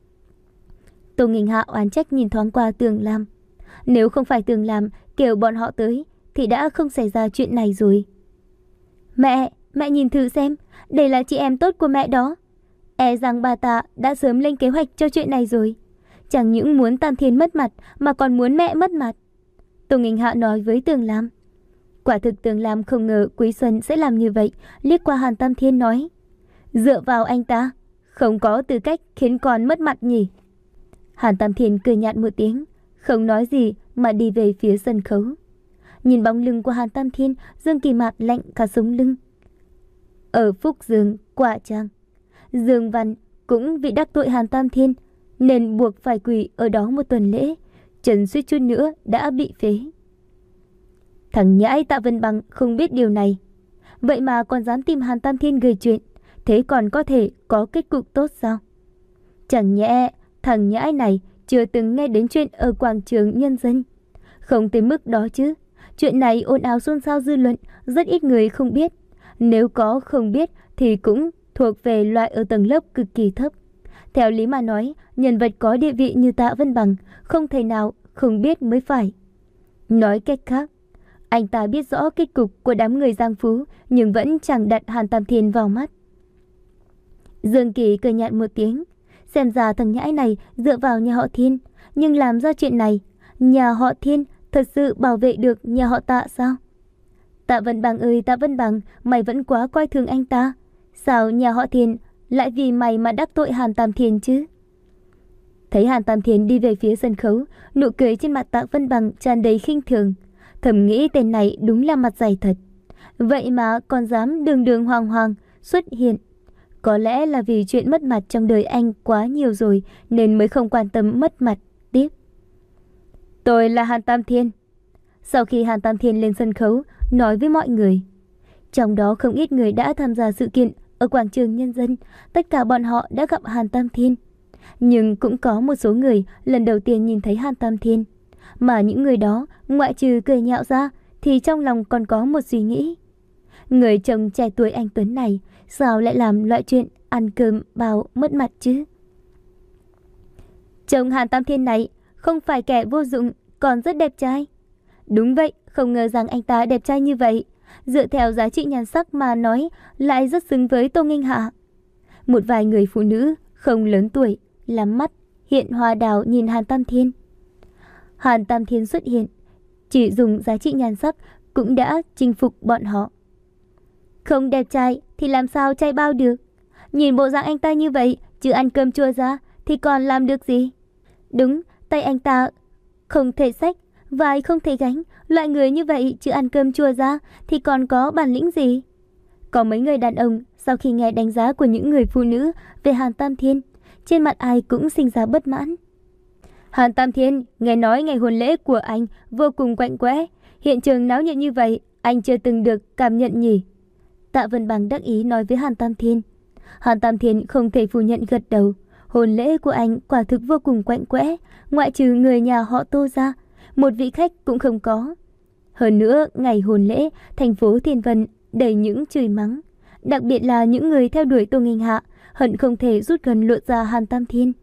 Tô Nghênh Hạ oán trách nhìn thoáng qua Tường Lam. Nếu không phải Tường Lam kêu bọn họ tới thì đã không xảy ra chuyện này rồi. Mẹ, mẹ nhìn thử xem, đây là chị em tốt của mẹ đó. E rằng bà ta đã sớm lên kế hoạch cho chuyện này rồi. Chẳng những muốn Tam Thiên mất mặt mà còn muốn mẹ mất mặt. Tô Nghênh Hạ nói với Tường Lam. Quả thực Tường Lam không ngờ Quý Xuân sẽ làm như vậy, liếc qua Hàn Tam Thiên nói. Dựa vào anh ta, không có tư cách khiến con mất mặt nhỉ? Hàn Tam Thiên cười nhạt một tiếng, không nói gì mà đi về phía sân khấu. Nhìn bóng lưng của Hàn Tam Thiên, Dương Kỳ Mạt lạnh cả sống lưng. Ở Phúc Dương, Quả Trang, Dương Văn cũng vì đắc tội Hàn Tam Thiên nên buộc phải quỳ ở đó một tuần lễ, chân suýt chút nữa đã bị phế. Thằng nhãi Tạ Vân Bằng không biết điều này, vậy mà còn dám tìm Hàn Tam Thiên gây chuyện, thế còn có thể có kết cục tốt sao? Chẳng nhẽ thằng nhãi này chưa từng nghe đến chuyện ở quảng trường Nhân Dân? Không tới mức đó chứ. Chuyện này ồn ào xôn xao dư luận, rất ít người không biết. Nếu có không biết thì cũng thuộc về loại ở tầng lớp cực kỳ thấp. Theo lý mà nói, nhân vật có địa vị như Tạ Vân Bằng không thể nào không biết mới phải. Nói cách khác, anh ta biết rõ kết cục của đám người Giang Phú, nhưng vẫn chẳng đặt Hàn Tam Thiên vào mắt. Dương Kỳ cười nhạt một tiếng. Xem ra thằng nhãi này dựa vào nhà họ Thiên, nhưng làm ra chuyện này, nhà họ Thiên thật sự bảo vệ được nhà họ Tạ sao? Tạ Vân Bằng ơi Tạ Vân Bằng, mày vẫn quá coi thường anh ta. Sao nhà họ Thiên lại vì mày mà đắc tội Hàn Tam Thiên chứ? Thấy Hàn Tam Thiên đi về phía sân khấu, nụ cười trên mặt Tạ Vân Bằng tràn đầy khinh thường. Thầm nghĩ tên này đúng là mặt dày thật. Vậy mà còn dám đường đường hoàng hoàng xuất hiện. Có lẽ là vì chuyện mất mặt trong đời anh quá nhiều rồi nên mới không quan tâm mất mặt tiếp. Tôi là Hàn Tam Thiên. Sau khi Hàn Tam Thiên lên sân khấu nói với mọi người, trong đó không ít người đã tham gia sự kiện ở quảng trường Nhân Dân, tất cả bọn họ đã gặp Hàn Tam Thiên. Nhưng cũng có một số người lần đầu tiên nhìn thấy Hàn Tam Thiên, mà những người đó ngoại trừ cười nhạo ra thì trong lòng còn có một suy nghĩ. Người chồng trẻ tuổi anh tuấn này sao lại làm loại chuyện ăn cơm bao mất mặt chứ? Chồng Hàn Tam Thiên này không phải kẻ vô dụng, còn rất đẹp trai. Đúng vậy, không ngờ rằng anh ta đẹp trai như vậy. Dựa theo giá trị nhan sắc mà nói lại rất xứng với Tô Nghênh Hạ. Một vài người phụ nữ không lớn tuổi lắm mắt hiện hoa đào nhìn Hàn Tam Thiên. Hàn Tam Thiên xuất hiện, chỉ dùng giá trị nhan sắc cũng đã chinh phục bọn họ. Không đẹp trai thì làm sao trai bao được? Nhìn bộ dạng anh ta như vậy, chứ ăn cơm chua ra thì còn làm được gì? Đúng, tay anh ta không thể xách, vai không thể gánh. Loại người như vậy chứ ăn cơm chua ra thì còn có bản lĩnh gì? Có mấy người đàn ông sau khi nghe đánh giá của những người phụ nữ về Hàn Tam Thiên, trên mặt ai cũng sinh ra bất mãn. Hàn Tam Thiên, nghe nói ngày hôn lễ của anh vô cùng quạnh quẽ, hiện trường náo nhiệt như vậy anh chưa từng được cảm nhận nhỉ? Tạ Vân Bằng đắc ý nói với Hàn Tam Thiên. Hàn Tam Thiên không thể phủ nhận gật đầu. Hôn lễ của anh quả thực vô cùng quạnh quẽ, ngoại trừ người nhà họ Tô ra, một vị khách cũng không có. Hơn nữa, ngày hôn lễ, thành phố Thiên Vân đầy những chửi mắng, đặc biệt là những người theo đuổi Tô Nghênh Hạ, hận không thể rút gần lột ra Hàn Tam Thiên.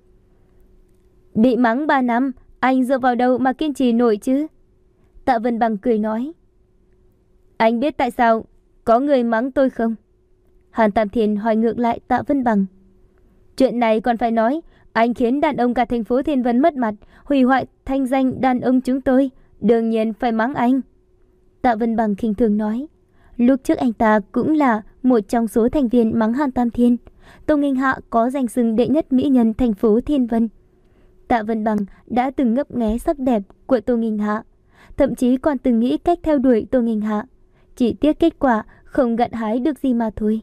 Bị mắng ba năm, anh dựa vào đâu mà kiên trì nổi chứ? Tạ Vân Bằng cười nói. Anh biết tại sao có người mắng tôi không? Hàn Tam Thiên hỏi ngược lại Tạ Vân Bằng. Chuyện này còn phải nói, anh khiến đàn ông cả thành phố Thiên Vân mất mặt, hủy hoại thanh danh đàn ông chúng tôi, đương nhiên phải mắng anh. Tạ Vân Bằng khinh thường nói. Lúc trước anh ta cũng là một trong số thành viên mắng Hàn Tam Thiên. Tô Nghênh Hạ có danh xưng đệ nhất mỹ nhân thành phố Thiên Vân. Tạ Vân Bằng đã từng ngấp nghé sắc đẹp của Tô Nghênh Hạ, thậm chí còn từng nghĩ cách theo đuổi Tô Nghênh Hạ. Chỉ tiếc kết quả không gặt hái được gì mà thôi.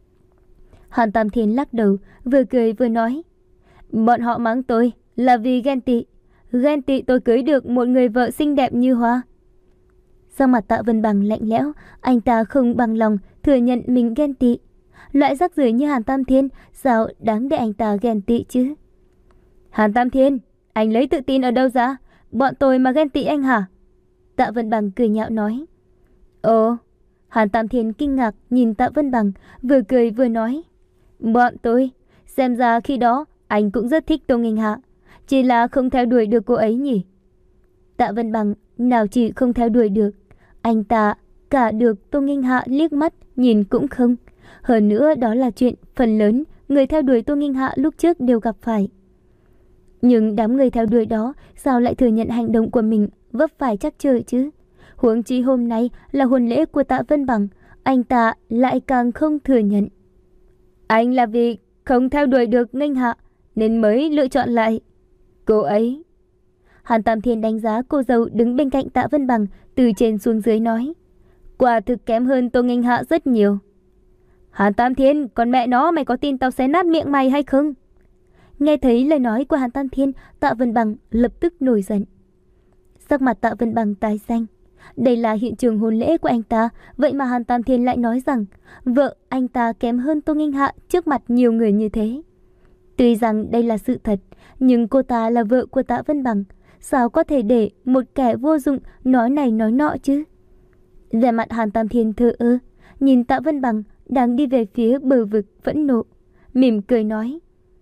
Hàn Tam Thiên lắc đầu, vừa cười vừa nói. Bọn họ mắng tôi là vì ghen tị. Ghen tị tôi cưới được một người vợ xinh đẹp như hoa. Sau mặt Tạ Vân Bằng lạnh lẽo, anh ta không bằng lòng thừa nhận mình ghen tị. Loại rác rưởi như Hàn Tam Thiên sao đáng để anh ta ghen tị chứ? Hàn Tam Thiên, anh lấy tự tin ở đâu ra? Bọn tôi mà ghen tị anh hả? Tạ Vân Bằng cười nhạo nói. Ồ, Hàn Tam Thiên kinh ngạc nhìn Tạ Vân Bằng, vừa cười vừa nói. Bọn tôi, xem ra khi đó anh cũng rất thích Tô Nghênh Hạ, chỉ là không theo đuổi được cô ấy nhỉ? Tạ Vân Bằng nào chỉ không theo đuổi được, anh ta cả được Tô Nghênh Hạ liếc mắt nhìn cũng không. Hơn nữa đó là chuyện phần lớn người theo đuổi Tô Nghênh Hạ lúc trước đều gặp phải. Nhưng đám người theo đuổi đó sao lại thừa nhận hành động của mình vấp phải trắc trở chứ? Huống chi hôm nay là hôn lễ của Tạ Vân Bằng, anh ta lại càng không thừa nhận. Anh là vì không theo đuổi được Nghênh Hạ nên mới lựa chọn lại cô ấy. Hàn Tam Thiên đánh giá cô dâu đứng bên cạnh Tạ Vân Bằng từ trên xuống dưới nói. Quả thực kém hơn Tô Nghênh Hạ rất nhiều. Hàn Tam Thiên, còn mẹ nó, mày có tin tao xé nát miệng mày hay không? Nghe thấy lời nói của Hàn Tam Thiên, Tạ Vân Bằng lập tức nổi giận. Sắc mặt Tạ Vân Bằng tái xanh. Đây là hiện trường hôn lễ của anh ta, vậy mà Hàn Tam Thiên lại nói rằng vợ anh ta kém hơn Tô Nghinh Hạ trước mặt nhiều người như thế. Tuy rằng đây là sự thật, nhưng cô ta là vợ của Tạ Vân Bằng, sao có thể để một kẻ vô dụng nói này nói nọ chứ? Vẻ mặt Hàn Tam Thiên thờ ơ, nhìn Tạ Vân Bằng đang đi về phía bờ vực phẫn nộ, mỉm cười nói: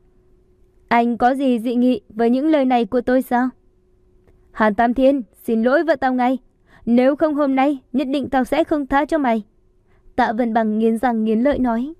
Anh có gì dị nghị với những lời này của tôi sao? Hàn Tam Thiên, xin lỗi vợ tao ngay. Nếu không hôm nay, nhất định tao sẽ không tha cho mày. Tạ Vân Bằng nghiến răng nghiến lợi nói.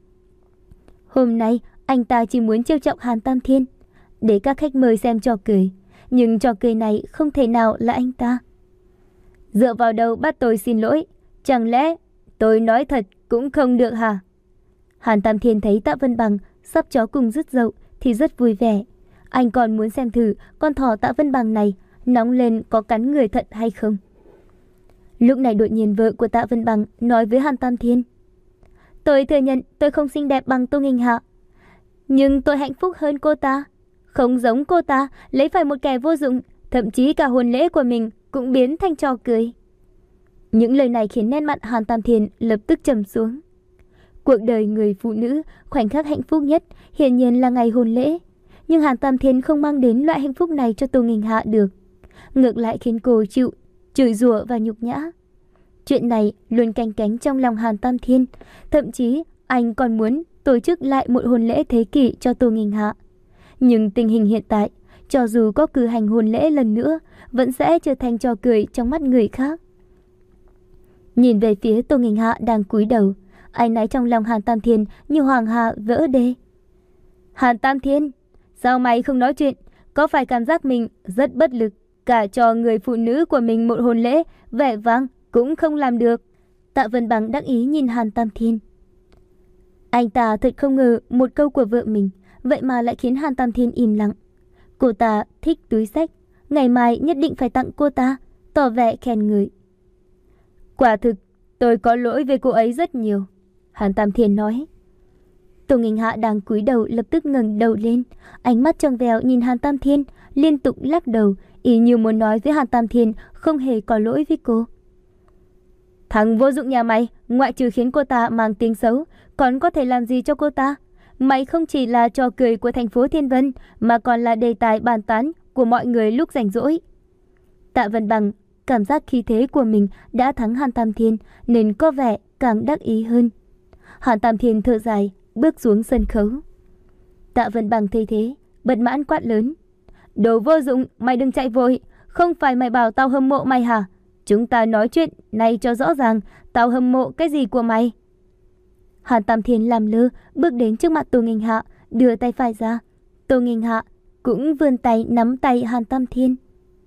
Hôm nay, anh ta chỉ muốn trêu chọc Hàn Tam Thiên, để các khách mời xem trò cười. Nhưng trò cười này không thể nào là anh ta. Dựa vào đâu bắt tôi xin lỗi? Chẳng lẽ tôi nói thật cũng không được hả? Hàn Tam Thiên thấy Tạ Vân Bằng sắp chó cùng rứt dậu thì rất vui vẻ. Anh còn muốn xem thử con thỏ Tạ Vân Bằng này nóng lên có cắn người thật hay không. Lúc này đột nhiên vợ của Tạ Vân Bằng nói với Hàn Tam Thiên: Tôi thừa nhận tôi không xinh đẹp bằng Tô Nghinh Hạ, nhưng tôi hạnh phúc hơn cô ta. Không giống cô ta lấy phải một kẻ vô dụng, thậm chí cả hôn lễ của mình cũng biến thành trò cười. Những lời này khiến nét mặt Hàn Tam Thiên lập tức trầm xuống. Cuộc đời người phụ nữ khoảnh khắc hạnh phúc nhất hiển nhiên là ngày hôn lễ, nhưng Hàn Tam Thiên không mang đến loại hạnh phúc này cho Tô Nghinh Hạ được, ngược lại khiến cô chịu chửi rủa và nhục nhã. Chuyện này luôn canh cánh trong lòng Hàn Tam Thiên, thậm chí anh còn muốn tổ chức lại một hôn lễ thế kỷ cho Tô Nghinh Hạ. Nhưng tình hình hiện tại, cho dù có cử hành hôn lễ lần nữa, vẫn sẽ trở thành trò cười trong mắt người khác. Nhìn về phía Tô Nghinh Hạ đang cúi đầu, áy náy trong lòng Hàn Tam Thiên như hoàng hà vỡ đê. Hàn Tam Thiên, sao mày không nói chuyện? Có phải cảm giác mình rất bất lực, cả cho người phụ nữ của mình một hôn lễ vẻ vang cũng không làm được? Tạ Vân Bằng đắc ý nhìn Hàn Tam Thiên. Anh ta thật không ngờ một câu của vợ mình vậy mà lại khiến Hàn Tam Thiên im lặng. Cô ta thích túi xách, ngày mai nhất định phải tặng cô ta, tỏ vẻ khen ngợi. Quả thực, tôi có lỗi với cô ấy rất nhiều, Hàn Tam Thiên nói. Tô Nghinh Hạ đang cúi đầu lập tức ngẩng đầu lên, ánh mắt trong veo nhìn Hàn Tam Thiên, liên tục lắc đầu, ý như muốn nói với Hàn Tam Thiên không hề có lỗi với cô. Thằng vô dụng nhà mày, ngoại trừ khiến cô ta mang tiếng xấu, còn có thể làm gì cho cô ta? Mày không chỉ là trò cười của thành phố Thiên Vân, mà còn là đề tài bàn tán của mọi người lúc rảnh rỗi. Tạ Vân Bằng cảm giác khí thế của mình đã thắng Hàn Tam Thiên nên có vẻ càng đắc ý hơn. Hàn Tam Thiên thở dài, bước xuống sân khấu. Tạ Vân Bằng thấy thế, bật mãn quát lớn. Đồ vô dụng, mày đừng chạy vội. Không phải mày bảo tao hâm mộ mày hả? Chúng ta nói chuyện này cho rõ ràng, tao hâm mộ cái gì của mày? Hàn Tam Thiên làm lơ, bước đến trước mặt Tô Nghinh Hạ, đưa tay phải ra. Tô Nghinh Hạ cũng vươn tay nắm tay Hàn Tam Thiên.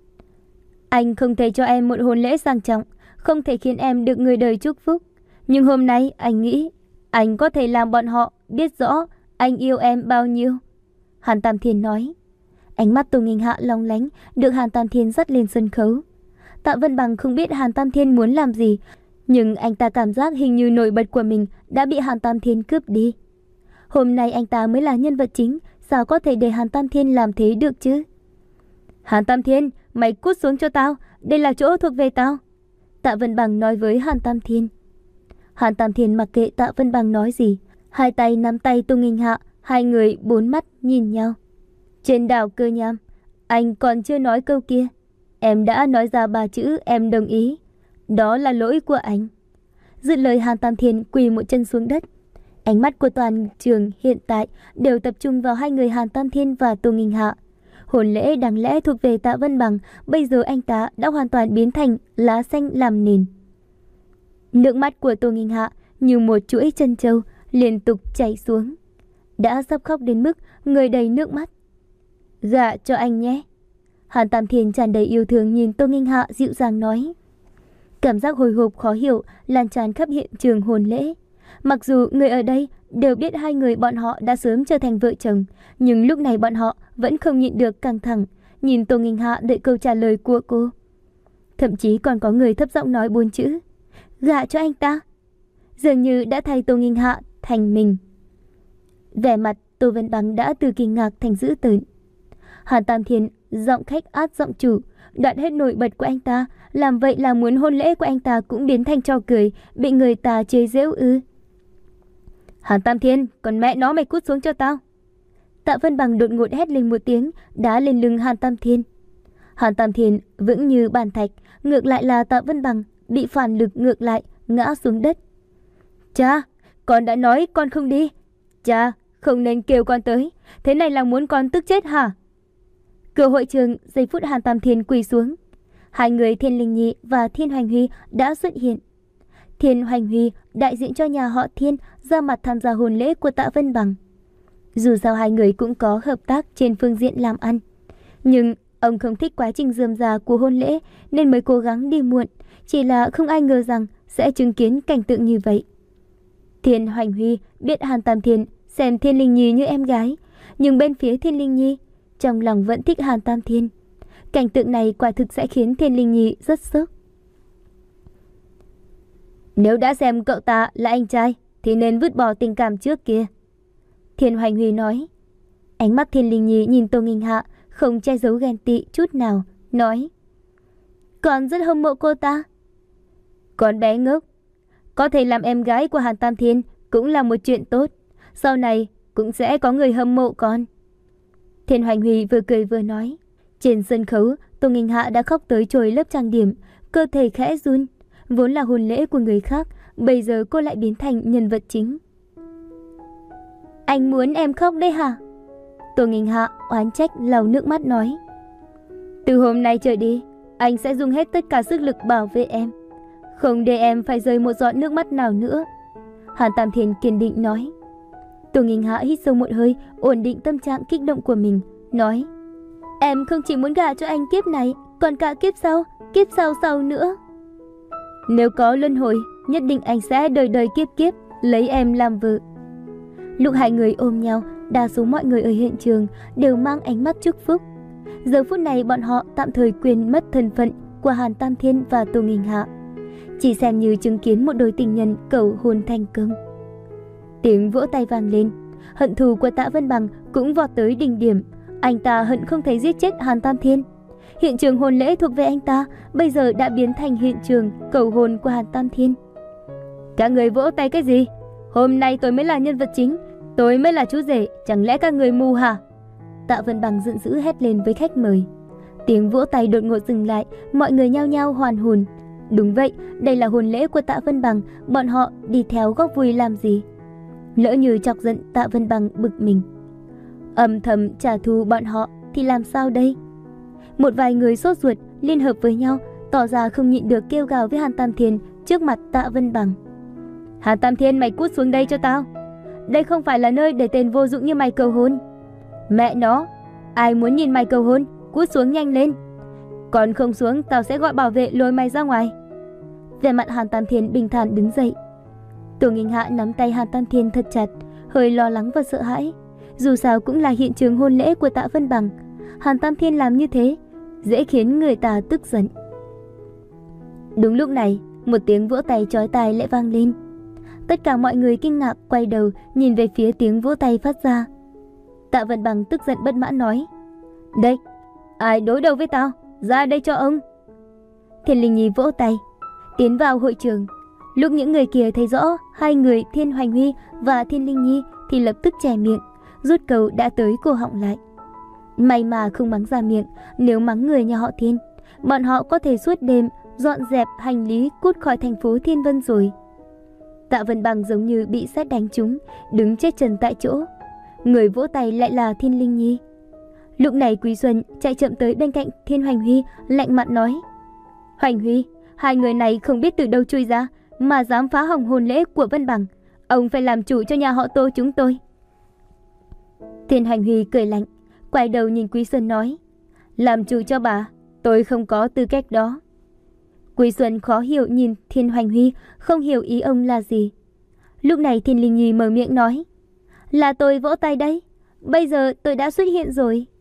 Anh không thể cho em một hôn lễ sang trọng, không thể khiến em được người đời chúc phúc. Nhưng hôm nay anh nghĩ anh có thể làm bọn họ biết rõ anh yêu em bao nhiêu. Hàn Tam Thiên nói. Ánh mắt Tô Nghinh Hạ long lánh, được Hàn Tam Thiên dắt lên sân khấu. Tạ Vân Bằng không biết Hàn Tam Thiên muốn làm gì, nhưng anh ta cảm giác hình như nổi bật của mình đã bị Hàn Tam Thiên cướp đi. Hôm nay anh ta mới là nhân vật chính, sao có thể để Hàn Tam Thiên làm thế được chứ? Hàn Tam Thiên, mày cút xuống cho tao, đây là chỗ thuộc về tao. Tạ Vân Bằng nói với Hàn Tam Thiên. Hàn Tam Thiên mặc kệ Tạ Vân Bằng nói gì, hai tay nắm tay Tô Nghinh Hạ, hai người bốn mắt nhìn nhau. Trên đảo Cơ Nham, anh còn chưa nói câu kia, em đã nói ra ba chữ em đồng ý. Đó là lỗi của anh. Dứt lời, Hàn Tam Thiên quỳ một chân xuống đất. Ánh mắt của toàn trường hiện tại đều tập trung vào hai người Hàn Tam Thiên và Tô Nghinh Hạ. Hôn lễ đáng lẽ thuộc về Tạ Vân Bằng, bây giờ anh ta đã hoàn toàn biến thành lá xanh làm nền. Nước mắt của Tô Nghinh Hạ như một chuỗi chân châu liên tục chảy xuống, đã sắp khóc đến mức người đầy nước mắt. Gả cho anh nhé. Hàn Tam Thiên tràn đầy yêu thương nhìn Tô Nghinh Hạ dịu dàng nói. Cảm giác hồi hộp khó hiểu lan tràn khắp hiện trường hôn lễ. Mặc dù người ở đây đều biết hai người bọn họ đã sớm trở thành vợ chồng, nhưng lúc này bọn họ vẫn không nhịn được căng thẳng, nhìn Tô Nghinh Hạ đợi câu trả lời của cô. Thậm chí còn có người thấp giọng nói bốn chữ: gả cho anh ta. Dường như đã thay Tô Nghinh Hạ thành mình. Vẻ mặt Tô Vân Bằng đã từ kinh ngạc thành dữ tợn. Hàn Tam Thiên giọng khách át giọng chủ, đoạn hết nổi bật của anh ta, làm vậy là muốn hôn lễ của anh ta cũng biến thành trò cười, bị người ta chế giễu ư? Hàn Tam Thiên, còn mẹ nó mày cút xuống cho tao! Tạ Vân Bằng đột ngột hét lên một tiếng, đá lên lưng Hàn Tam Thiên. Hàn Tam Thiên vững như bàn thạch, ngược lại là Tạ Vân Bằng bị phản lực ngược lại, ngã xuống đất. Cha, con đã nói con không đi. Cha, không nên kêu con tới, thế này là muốn con tức chết hả? Cửa hội trường giây phút Hàn Tam Thiên quỳ xuống. Hai người Thiên Linh Nhi và Thiên Hoành Huy đã xuất hiện. Thiên Hoành Huy đại diện cho nhà họ Thiên ra mặt tham gia hôn lễ của Tạ Vân Bằng. Dù sao hai người cũng có hợp tác trên phương diện làm ăn, nhưng ông không thích quá trình rườm rà của hôn lễ nên mới cố gắng đi muộn, chỉ là không ai ngờ rằng sẽ chứng kiến cảnh tượng như vậy. Thiên Hoành Huy biết Hàn Tam Thiên xem Thiên Linh Nhi như em gái, nhưng bên phía Thiên Linh Nhi trong lòng vẫn thích Hàn Tam Thiên. Cảnh tượng này quả thực sẽ khiến Thiên Linh Nhi rất sốc. Nếu đã xem cậu ta là anh trai thì nên vứt bỏ tình cảm trước kia, Thiên Hoành Huy nói. Ánh mắt Thiên Linh Nhi nhìn Tô Nghinh Hạ không che giấu ghen tị chút nào, nói: Con rất hâm mộ cô ta. Con bé ngốc, có thể làm em gái của Hàn Tam Thiên cũng là một chuyện tốt, sau này cũng sẽ có người hâm mộ con. Thiên Hoành Huy vừa cười vừa nói. Trên sân khấu, Tô Nghinh Hạ đã khóc tới trồi lớp trang điểm, cơ thể khẽ run. Vốn là hôn lễ của người khác, bây giờ cô lại biến thành nhân vật chính. Anh muốn em khóc đấy hả? Tô Nghinh Hạ oán trách lau nước mắt nói. Từ hôm nay trở đi, anh sẽ dùng hết tất cả sức lực bảo vệ em, không để em phải rơi một giọt nước mắt nào nữa, Hàn Tam Thiên kiên định nói. Tô Nghinh Hạ hít sâu một hơi, ổn định tâm trạng kích động của mình, nói: Em không chỉ muốn gả cho anh kiếp này, còn cả kiếp sau, kiếp sau sau nữa. Nếu có luân hồi, nhất định anh sẽ đời đời kiếp kiếp lấy em làm vợ. Lúc hai người ôm nhau, đa số mọi người ở hiện trường đều mang ánh mắt chúc phúc. Giờ phút này bọn họ tạm thời quên mất thân phận của Hàn Tam Thiên và Tô Nghinh Hạ, chỉ xem như chứng kiến một đôi tình nhân cầu hôn thành công. Tiếng vỗ tay vang lên, hận thù của Tạ Vân Bằng cũng vọt tới đỉnh điểm. Anh ta hận không thể giết chết Hàn Tam Thiên. Hiện trường hôn lễ thuộc về anh ta bây giờ đã biến thành hiện trường cầu hôn của Hàn Tam Thiên. Các người vỗ tay cái gì? Hôm nay tôi mới là nhân vật chính, tôi mới là chú rể, chẳng lẽ các người mù hả? Tạ Vân Bằng giận dữ hét lên với khách mời. Tiếng vỗ tay đột ngột dừng lại, mọi người nhao nhao hoàn hồn. Đúng vậy, đây là hôn lễ của Tạ Vân Bằng, bọn họ đi theo góp vui làm gì? Lỡ như chọc giận Tạ Vân Bằng bực mình, âm thầm trả thù bọn họ thì làm sao đây? Một vài người sốt ruột liên hợp với nhau, tỏ ra không nhịn được kêu gào với Hàn Tam Thiên trước mặt Tạ Vân Bằng. Hàn Tam Thiên, mày cút xuống đây cho tao. Đây không phải là nơi để tên vô dụng như mày cầu hôn. Mẹ nó, ai muốn nhìn mày cầu hôn, cút xuống nhanh lên. Còn không xuống, tao sẽ gọi bảo vệ lôi mày ra ngoài. Vẻ mặt Hàn Tam Thiên bình thản đứng dậy. Tô Nghinh Hạ nắm tay Hàn Tam Thiên thật chặt, hơi lo lắng và sợ hãi. Dù sao cũng là hiện trường hôn lễ của Tạ Vân Bằng, Hàn Tam Thiên làm như thế dễ khiến người ta tức giận. Đúng lúc này, một tiếng vỗ tay chói tai lại vang lên. Tất cả mọi người kinh ngạc quay đầu nhìn về phía tiếng vỗ tay phát ra. Tạ Vân Bằng tức giận bất mãn nói: Đây, ai đối đầu với tao, ra đây cho ông. Thiên Linh Nhi vỗ tay tiến vào hội trường. Lúc những người kia thấy rõ hai người Thiên Hoành Huy và Thiên Linh Nhi thì lập tức che miệng, rút câu đã tới cổ họng lại. May mà không mắng ra miệng, nếu mắng người nhà họ Thiên, bọn họ có thể suốt đêm dọn dẹp hành lý cút khỏi thành phố Thiên Vân rồi. Tạ Vân Bằng giống như bị sét đánh trúng, đứng chết chân tại chỗ. Người vỗ tay lại là Thiên Linh Nhi. Lúc này Quý Xuân chạy chậm tới bên cạnh Thiên Hoành Huy, lạnh mặt nói: Hoành Huy, hai người này không biết từ đâu chui ra mà dám phá hỏng hôn lễ của Vân Bằng. Ông phải làm chủ cho nhà họ Tô chúng tôi. Thiên Hoành Huy cười lạnh, quay đầu nhìn Quý Xuân nói: Làm chủ cho bà, tôi không có tư cách đó. Quý Xuân khó hiểu nhìn Thiên Hoành Huy, không hiểu ý ông là gì. Lúc này Thiên Linh Nhi mở miệng nói: Là tôi vỗ tay đấy, bây giờ tôi đã xuất hiện rồi.